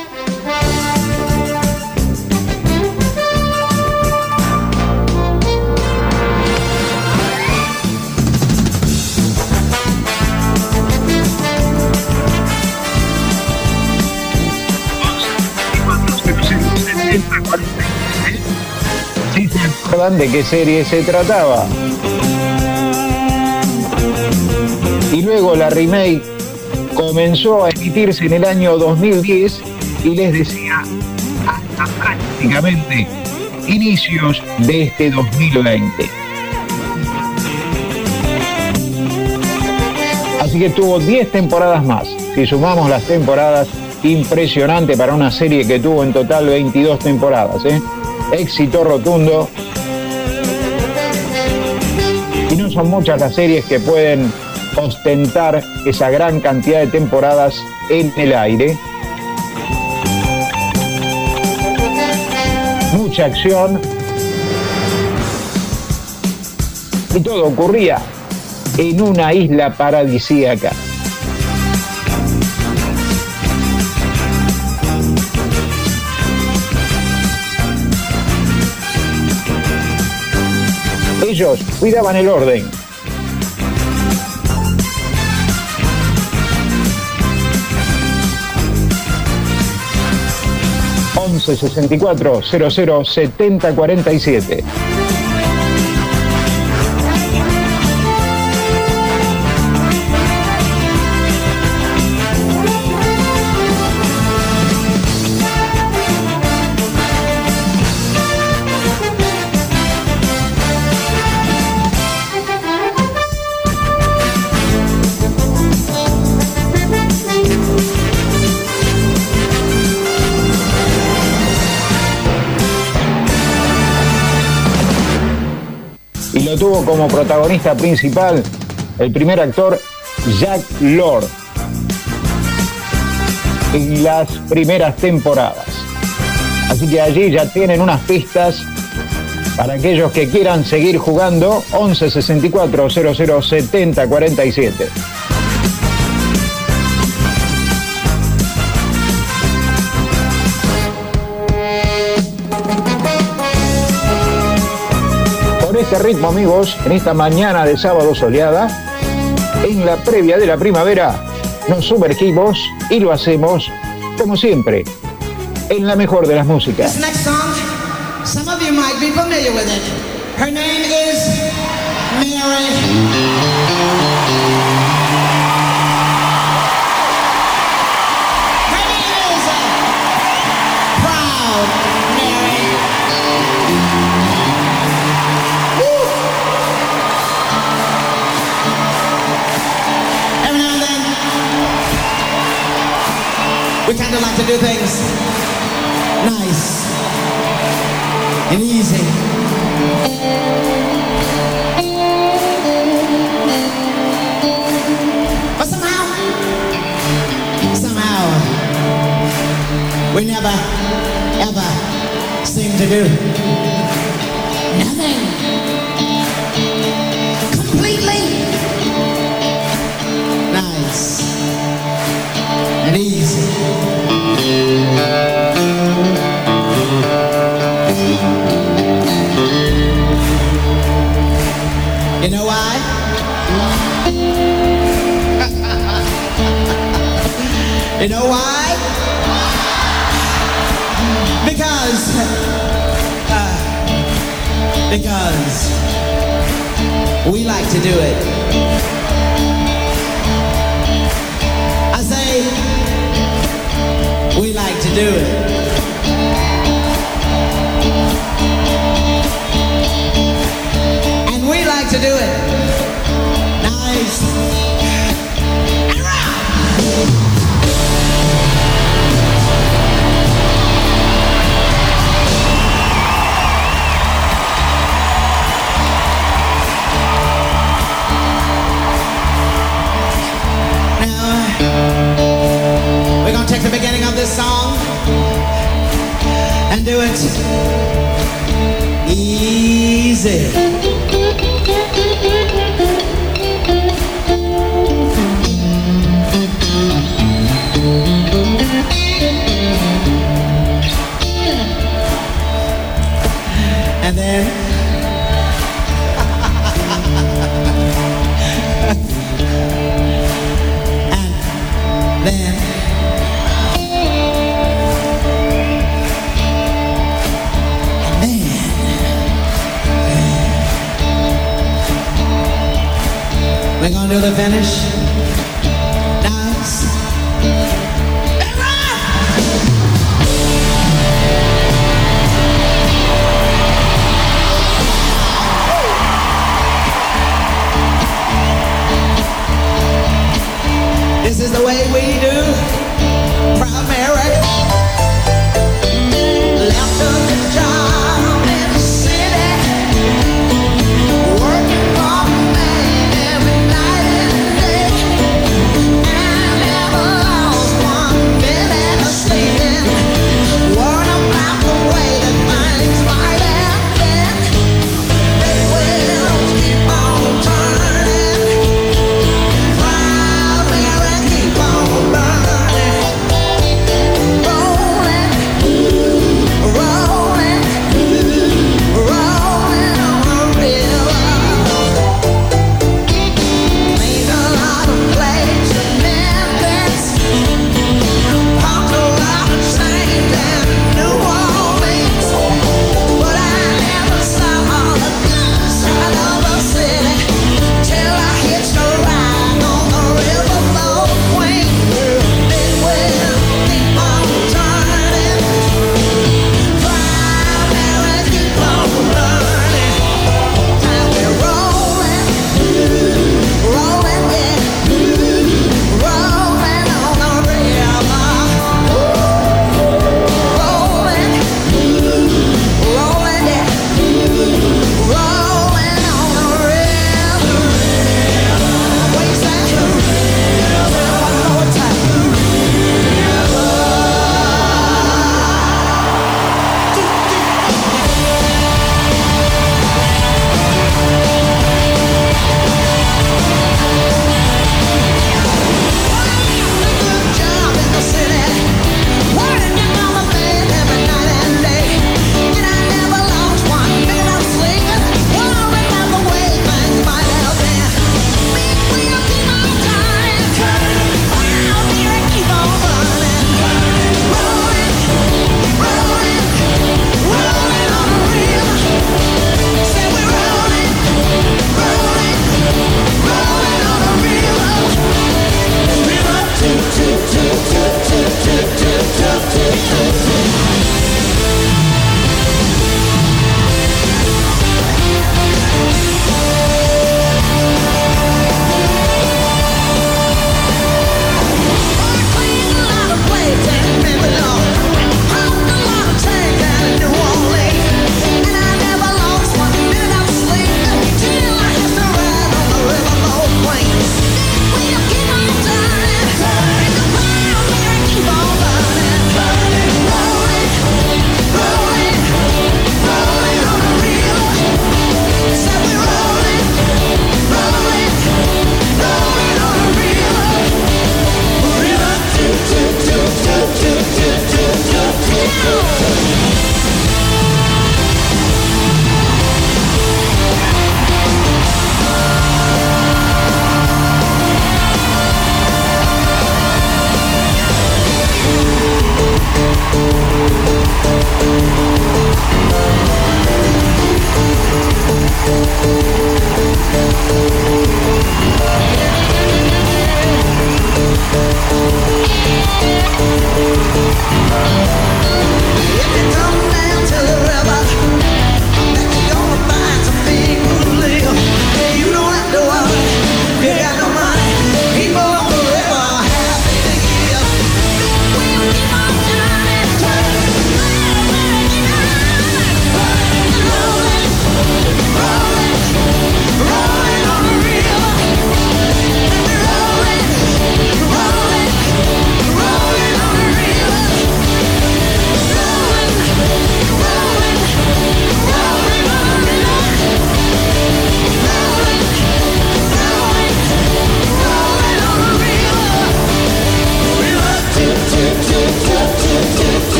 ¿De qué serie se trataba? Y luego la remake comenzó a emitirse en el año 2010 y les decía hasta prácticamente inicios de este 2020. Así que tuvo 10 temporadas más. Si sumamos las temporadas, impresionante para una serie que tuvo en total 22 temporadas, ¿eh? Éxito rotundo. Y no son muchas las series que pueden ostentar esa gran cantidad de temporadas en el aire. Mucha acción. Y todo ocurría en una isla paradisíaca. Ellos cuidaban el orden. ...1164 00 70 47. Y lo tuvo como protagonista principal el primer actor Jack Lord en las primeras temporadas. Así que allí ya tienen unas pistas para aquellos que quieran seguir jugando. 1164 00 70 47. Este ritmo, amigos, en esta mañana de sábado soleada, en la previa de la primavera, nos sumergimos y lo hacemos, como siempre, en la mejor de las músicas. This next song, some of you might be familiar with it. Her name is Mary. We kind of like to do things nice and easy. But somehow, we never, ever seem to do nothing completely nice and and easy. You know why? You know why? Because we like to do it. I say, we like to do it. And we like to do it. Nice. And rock. We're gonna take the beginning of this song and do it easy. And then we're gonna do the finish. Nice. And rock! This is the way we do. Proud Mary. Left the job in the city, working for a man every night and day.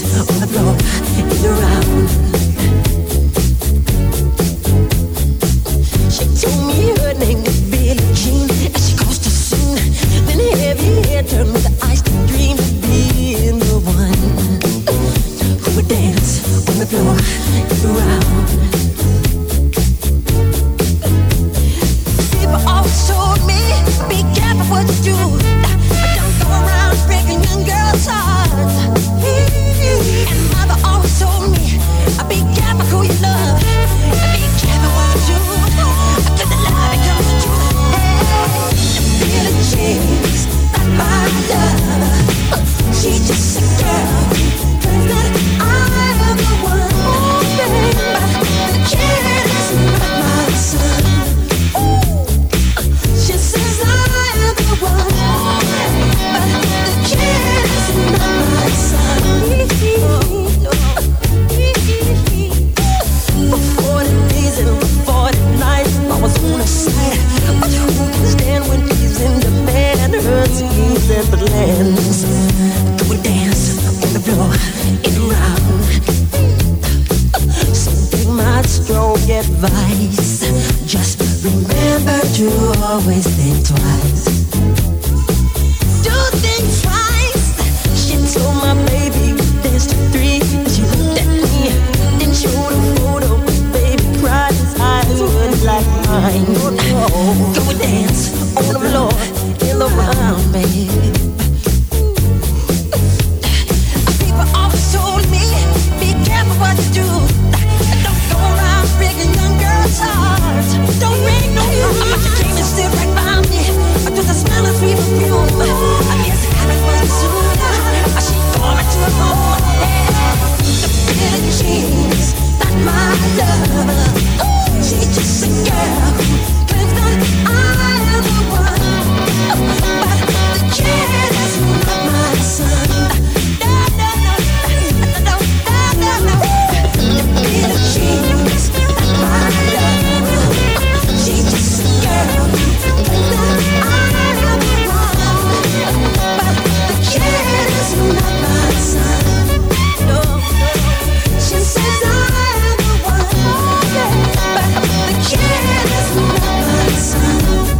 on the floor and around. She told me her name was Billie Jean as she crossed the scene. Then heavy hair turned with the ice to dream of being the one who would dance on the floor and around. People always told me, be careful what you do. Don't go around breaking young girls' hearts. And mother always told me, be careful who you love. Be careful what you do. Cause the love becomes the truth. Hey, Billie Jean's not my love. She's just a girl who claims that I am the one. But the kid is not my son. She says I am the one, but the kid is not my son. For 40 days and 40 nights I was on her side, but who can stand when she's in the band? Her schemes and plans. Go and dance on the floor and around. So take my strong advice. Just remember to always think twice. Do think twice. She told my baby we danced to 3. She looked at me, then showed a photo. Baby cried, his eyes were like mine. Go and dance on the floor and around, baby. People always told me, be careful what you do. Don't go around breaking young girls' hearts. Don't break no heart. But you came and stood right by me. Through the smell of sweet perfume. I guess it happened was soon. She called me to her home. The Billie Jean's not my love. She's just a girl who claims that I am the one. But the kid is not my son. No, no, no, no, no, no, no. The Billie Jean's not my love. She's just a girl who claims that I am the one. But the kid is not my son. No, she says I am the one. But the kid is not my son.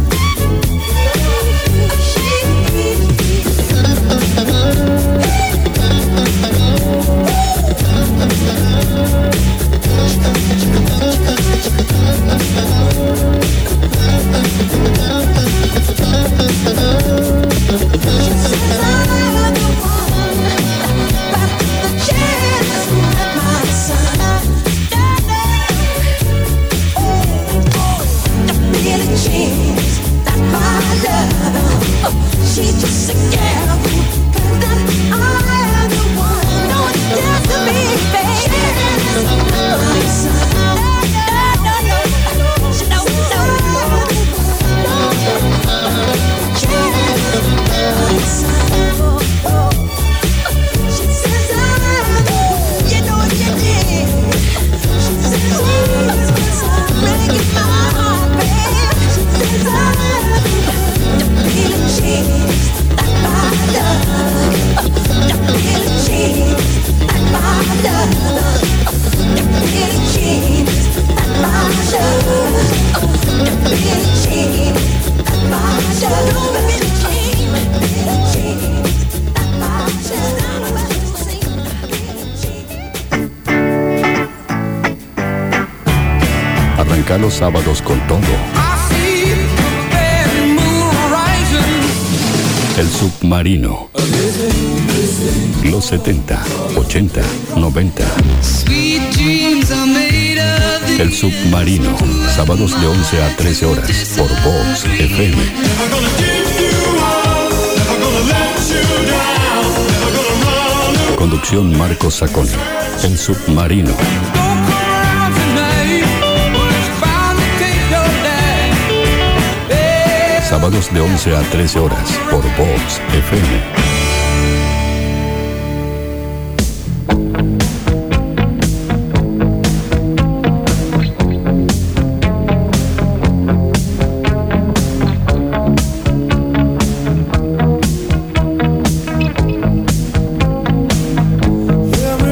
She's just a girl who claims that I am the one. No one dares to be, baby. She's not my son. No, no, no. She don't know. She's my son. She says I'm, you know you did. She says I'm breaking my heart, babe. She says I'm the Billie Jean's not my love. The Billie Jean's not my love. The Billie Jean's not my love. The Billie Jean's not my love. The Billie Jean's not my love. Arranca los sábados con todo. El Submarino. Los 70, 80, 90. El Submarino. Sábados de 11 a 13 horas por Vox FM. Conducción Marcos Saconi. El Submarino. Sábados de 11 a 13 horas por Vox FM. Every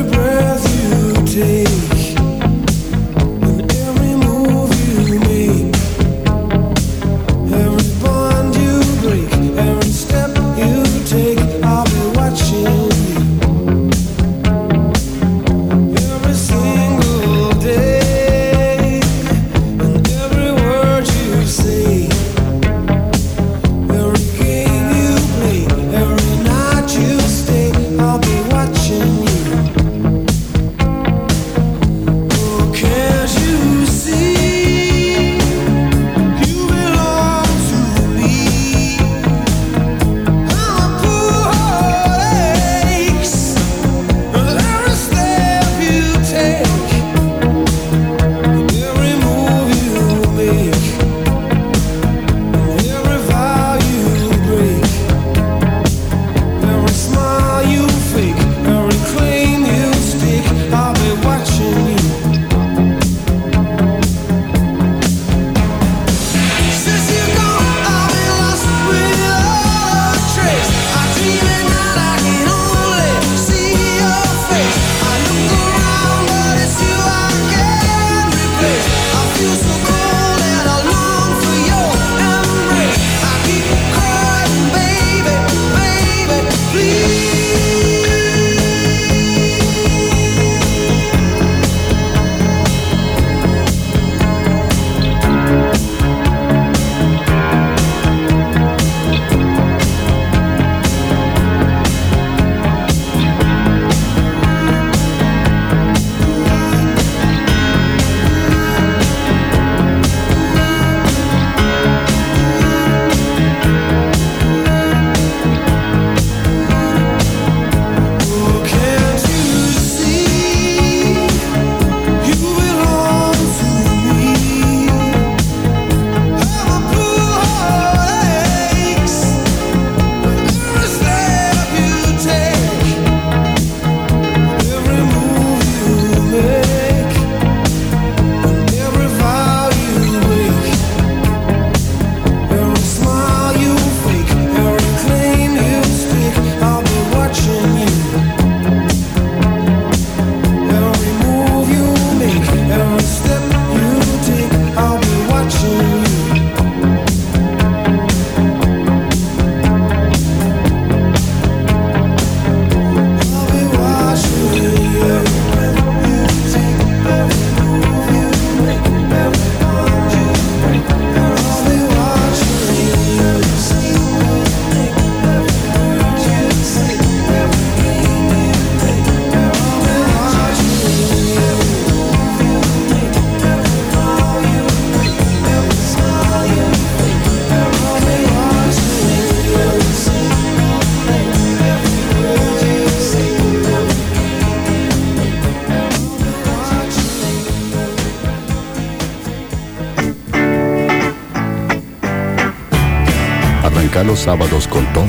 Arranca los sábados con todo.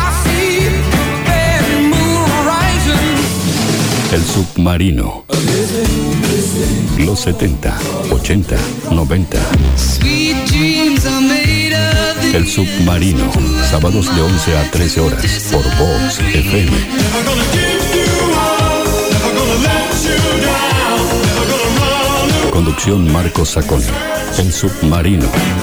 El Submarino. Los 70, 80, 90. El Submarino. Sábados de 11 a 13 horas por Vox FM. Conducción Marcos Saconi. El Submarino.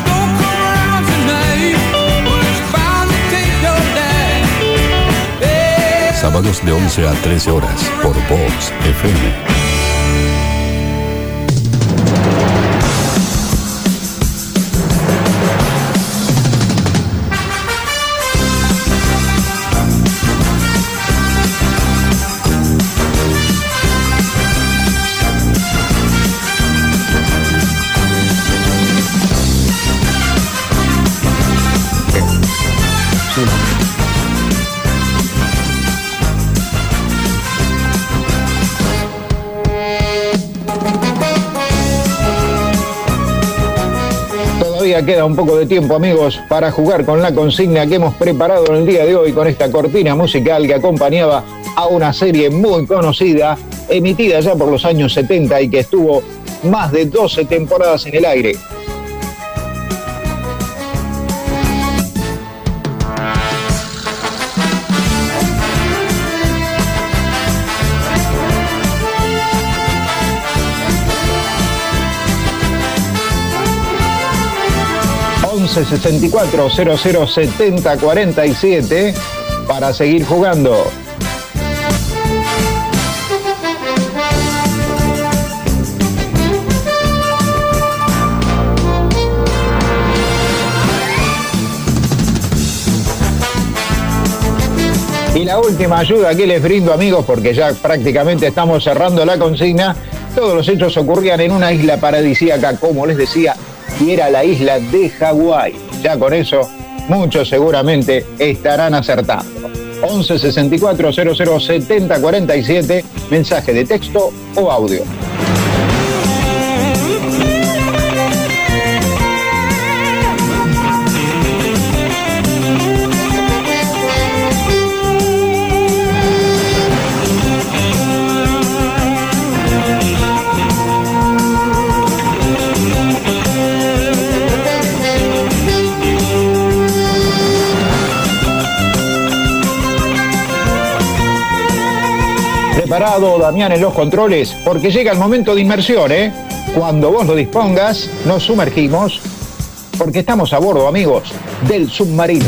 Sábados de 11 a 13 horas por Vox FM. Queda un poco de tiempo, amigos, para jugar con la consigna que hemos preparado en el día de hoy con esta cortina musical que acompañaba a una serie muy conocida, emitida ya por los años 70 y que estuvo más de 12 temporadas en el aire. ...64-00-70-47... para seguir jugando. Y la última ayuda que les brindo, amigos, porque ya prácticamente estamos cerrando la consigna. Todos los hechos ocurrían en una isla paradisíaca, como les decía, y era la isla de Hawái. Ya con eso, muchos seguramente estarán acertando. 11 64 00 70 47, mensaje de texto o audio. Preparado, Damián, en los controles, porque llega el momento de inmersión, ¿eh? Cuando vos lo dispongas, nos sumergimos, porque estamos a bordo, amigos, del submarino.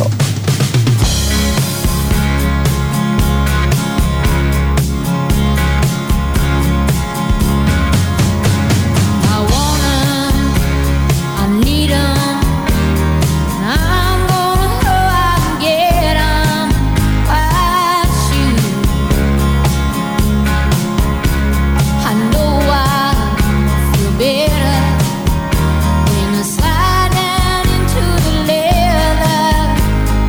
Slide down into the leather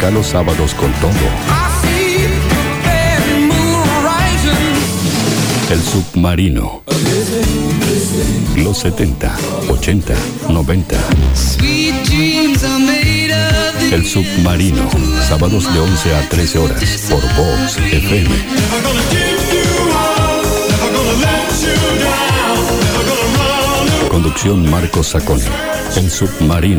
Arranca los sábados con todo. El Submarino. Los 70, 80, 90. El Submarino. Sábados de 11 a 13 horas por Vox FM. Conducción Marcos Saconi. El Submarino.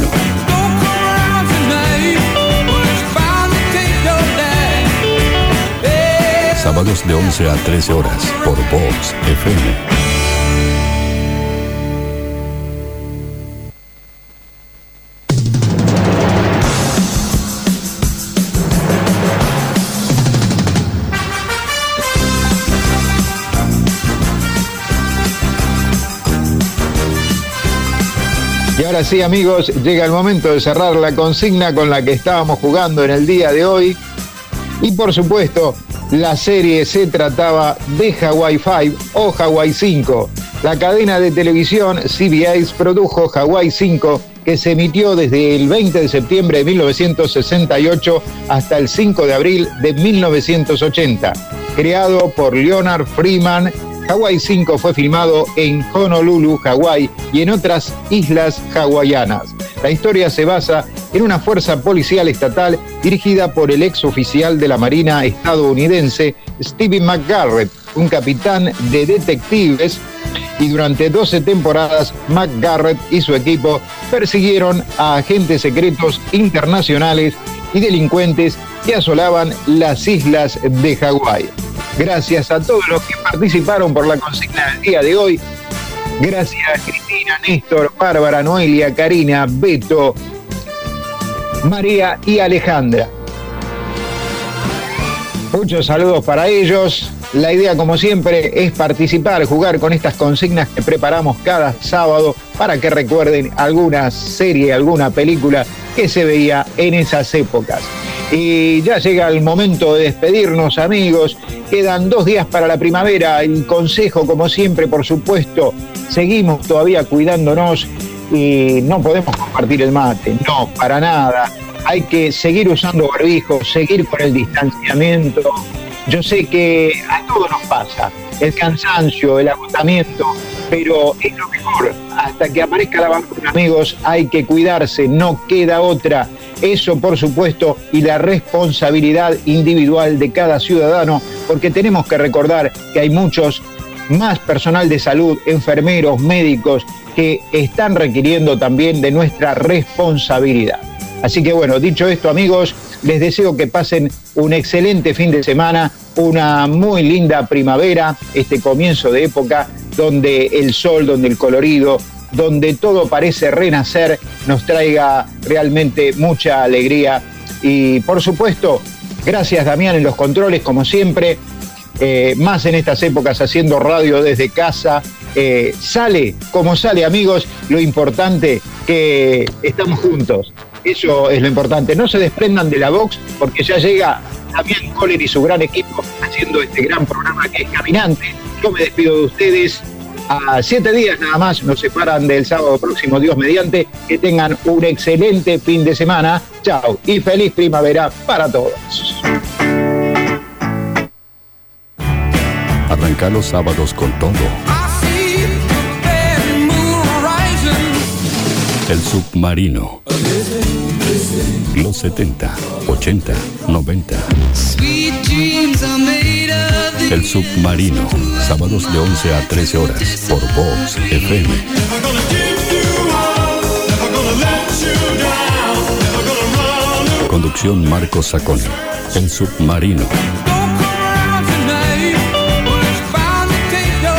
Sábados de 11 a 13 horas por Vox FM. Y ahora sí, amigos, llega el momento de cerrar la consigna con la que estábamos jugando en el día de hoy. Y por supuesto, la serie se trataba de Hawaii 5 o Hawaii 5. La cadena de televisión CBS produjo Hawaii 5, que se emitió desde el 20 de septiembre de 1968 hasta el 5 de abril de 1980. Creado por Leonard Freeman, Hawaii 5 fue filmado en Honolulu, Hawái, y en otras islas hawaianas. La historia se basa en una fuerza policial estatal dirigida por el ex oficial de la Marina estadounidense Stephen McGarrett, un capitán de detectives, y durante 12 temporadas McGarrett y su equipo persiguieron a agentes secretos internacionales y delincuentes que asolaban las islas de Hawái. Gracias a todos los que participaron por la consigna del día de hoy. Gracias a Cristina, Néstor, Bárbara, Noelia, Karina, Beto, María y Alejandra. Muchos saludos para ellos. La idea, como siempre, es participar, jugar con estas consignas que preparamos cada sábado para que recuerden alguna serie, alguna película que se veía en esas épocas. Y ya llega el momento de despedirnos, amigos. Quedan 2 días para la primavera. El consejo, como siempre, por supuesto, seguimos todavía cuidándonos y no podemos compartir el mate. No, para nada. Hay que seguir usando barbijo, seguir con el distanciamiento. Yo sé que a todos nos pasa el cansancio, el agotamiento, pero es lo mejor. Hasta que aparezca la vacuna, amigos, hay que cuidarse, no queda otra. Eso, por supuesto, y la responsabilidad individual de cada ciudadano, porque tenemos que recordar que hay muchos más personal de salud, enfermeros, médicos, que están requiriendo también de nuestra responsabilidad. Así que bueno, dicho esto, amigos, les deseo que pasen un excelente fin de semana, una muy linda primavera, este comienzo de época donde el sol, donde el colorido, donde todo parece renacer, nos traiga realmente mucha alegría. Y por supuesto, gracias Damián en los controles, como siempre, más en estas épocas haciendo radio desde casa. Sale como sale, amigos, lo importante que estamos juntos. Eso es lo importante. No se desprendan de la Vox, porque ya llega Damián Kohler y su gran equipo haciendo este gran programa que es Caminante. Yo me despido de ustedes. A 7 días nada más nos separan del sábado próximo, Dios mediante. Que tengan un excelente fin de semana. Chao y feliz primavera para todos. Arranca los sábados con todo. El Submarino. Los 70, 80, 90. El Submarino. Sábados de 11 a 13 horas por Vox FM. Conducción Marcos Saconi. El Submarino.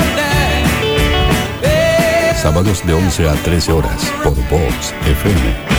Sábados de 11 a 13 horas por Vox FM.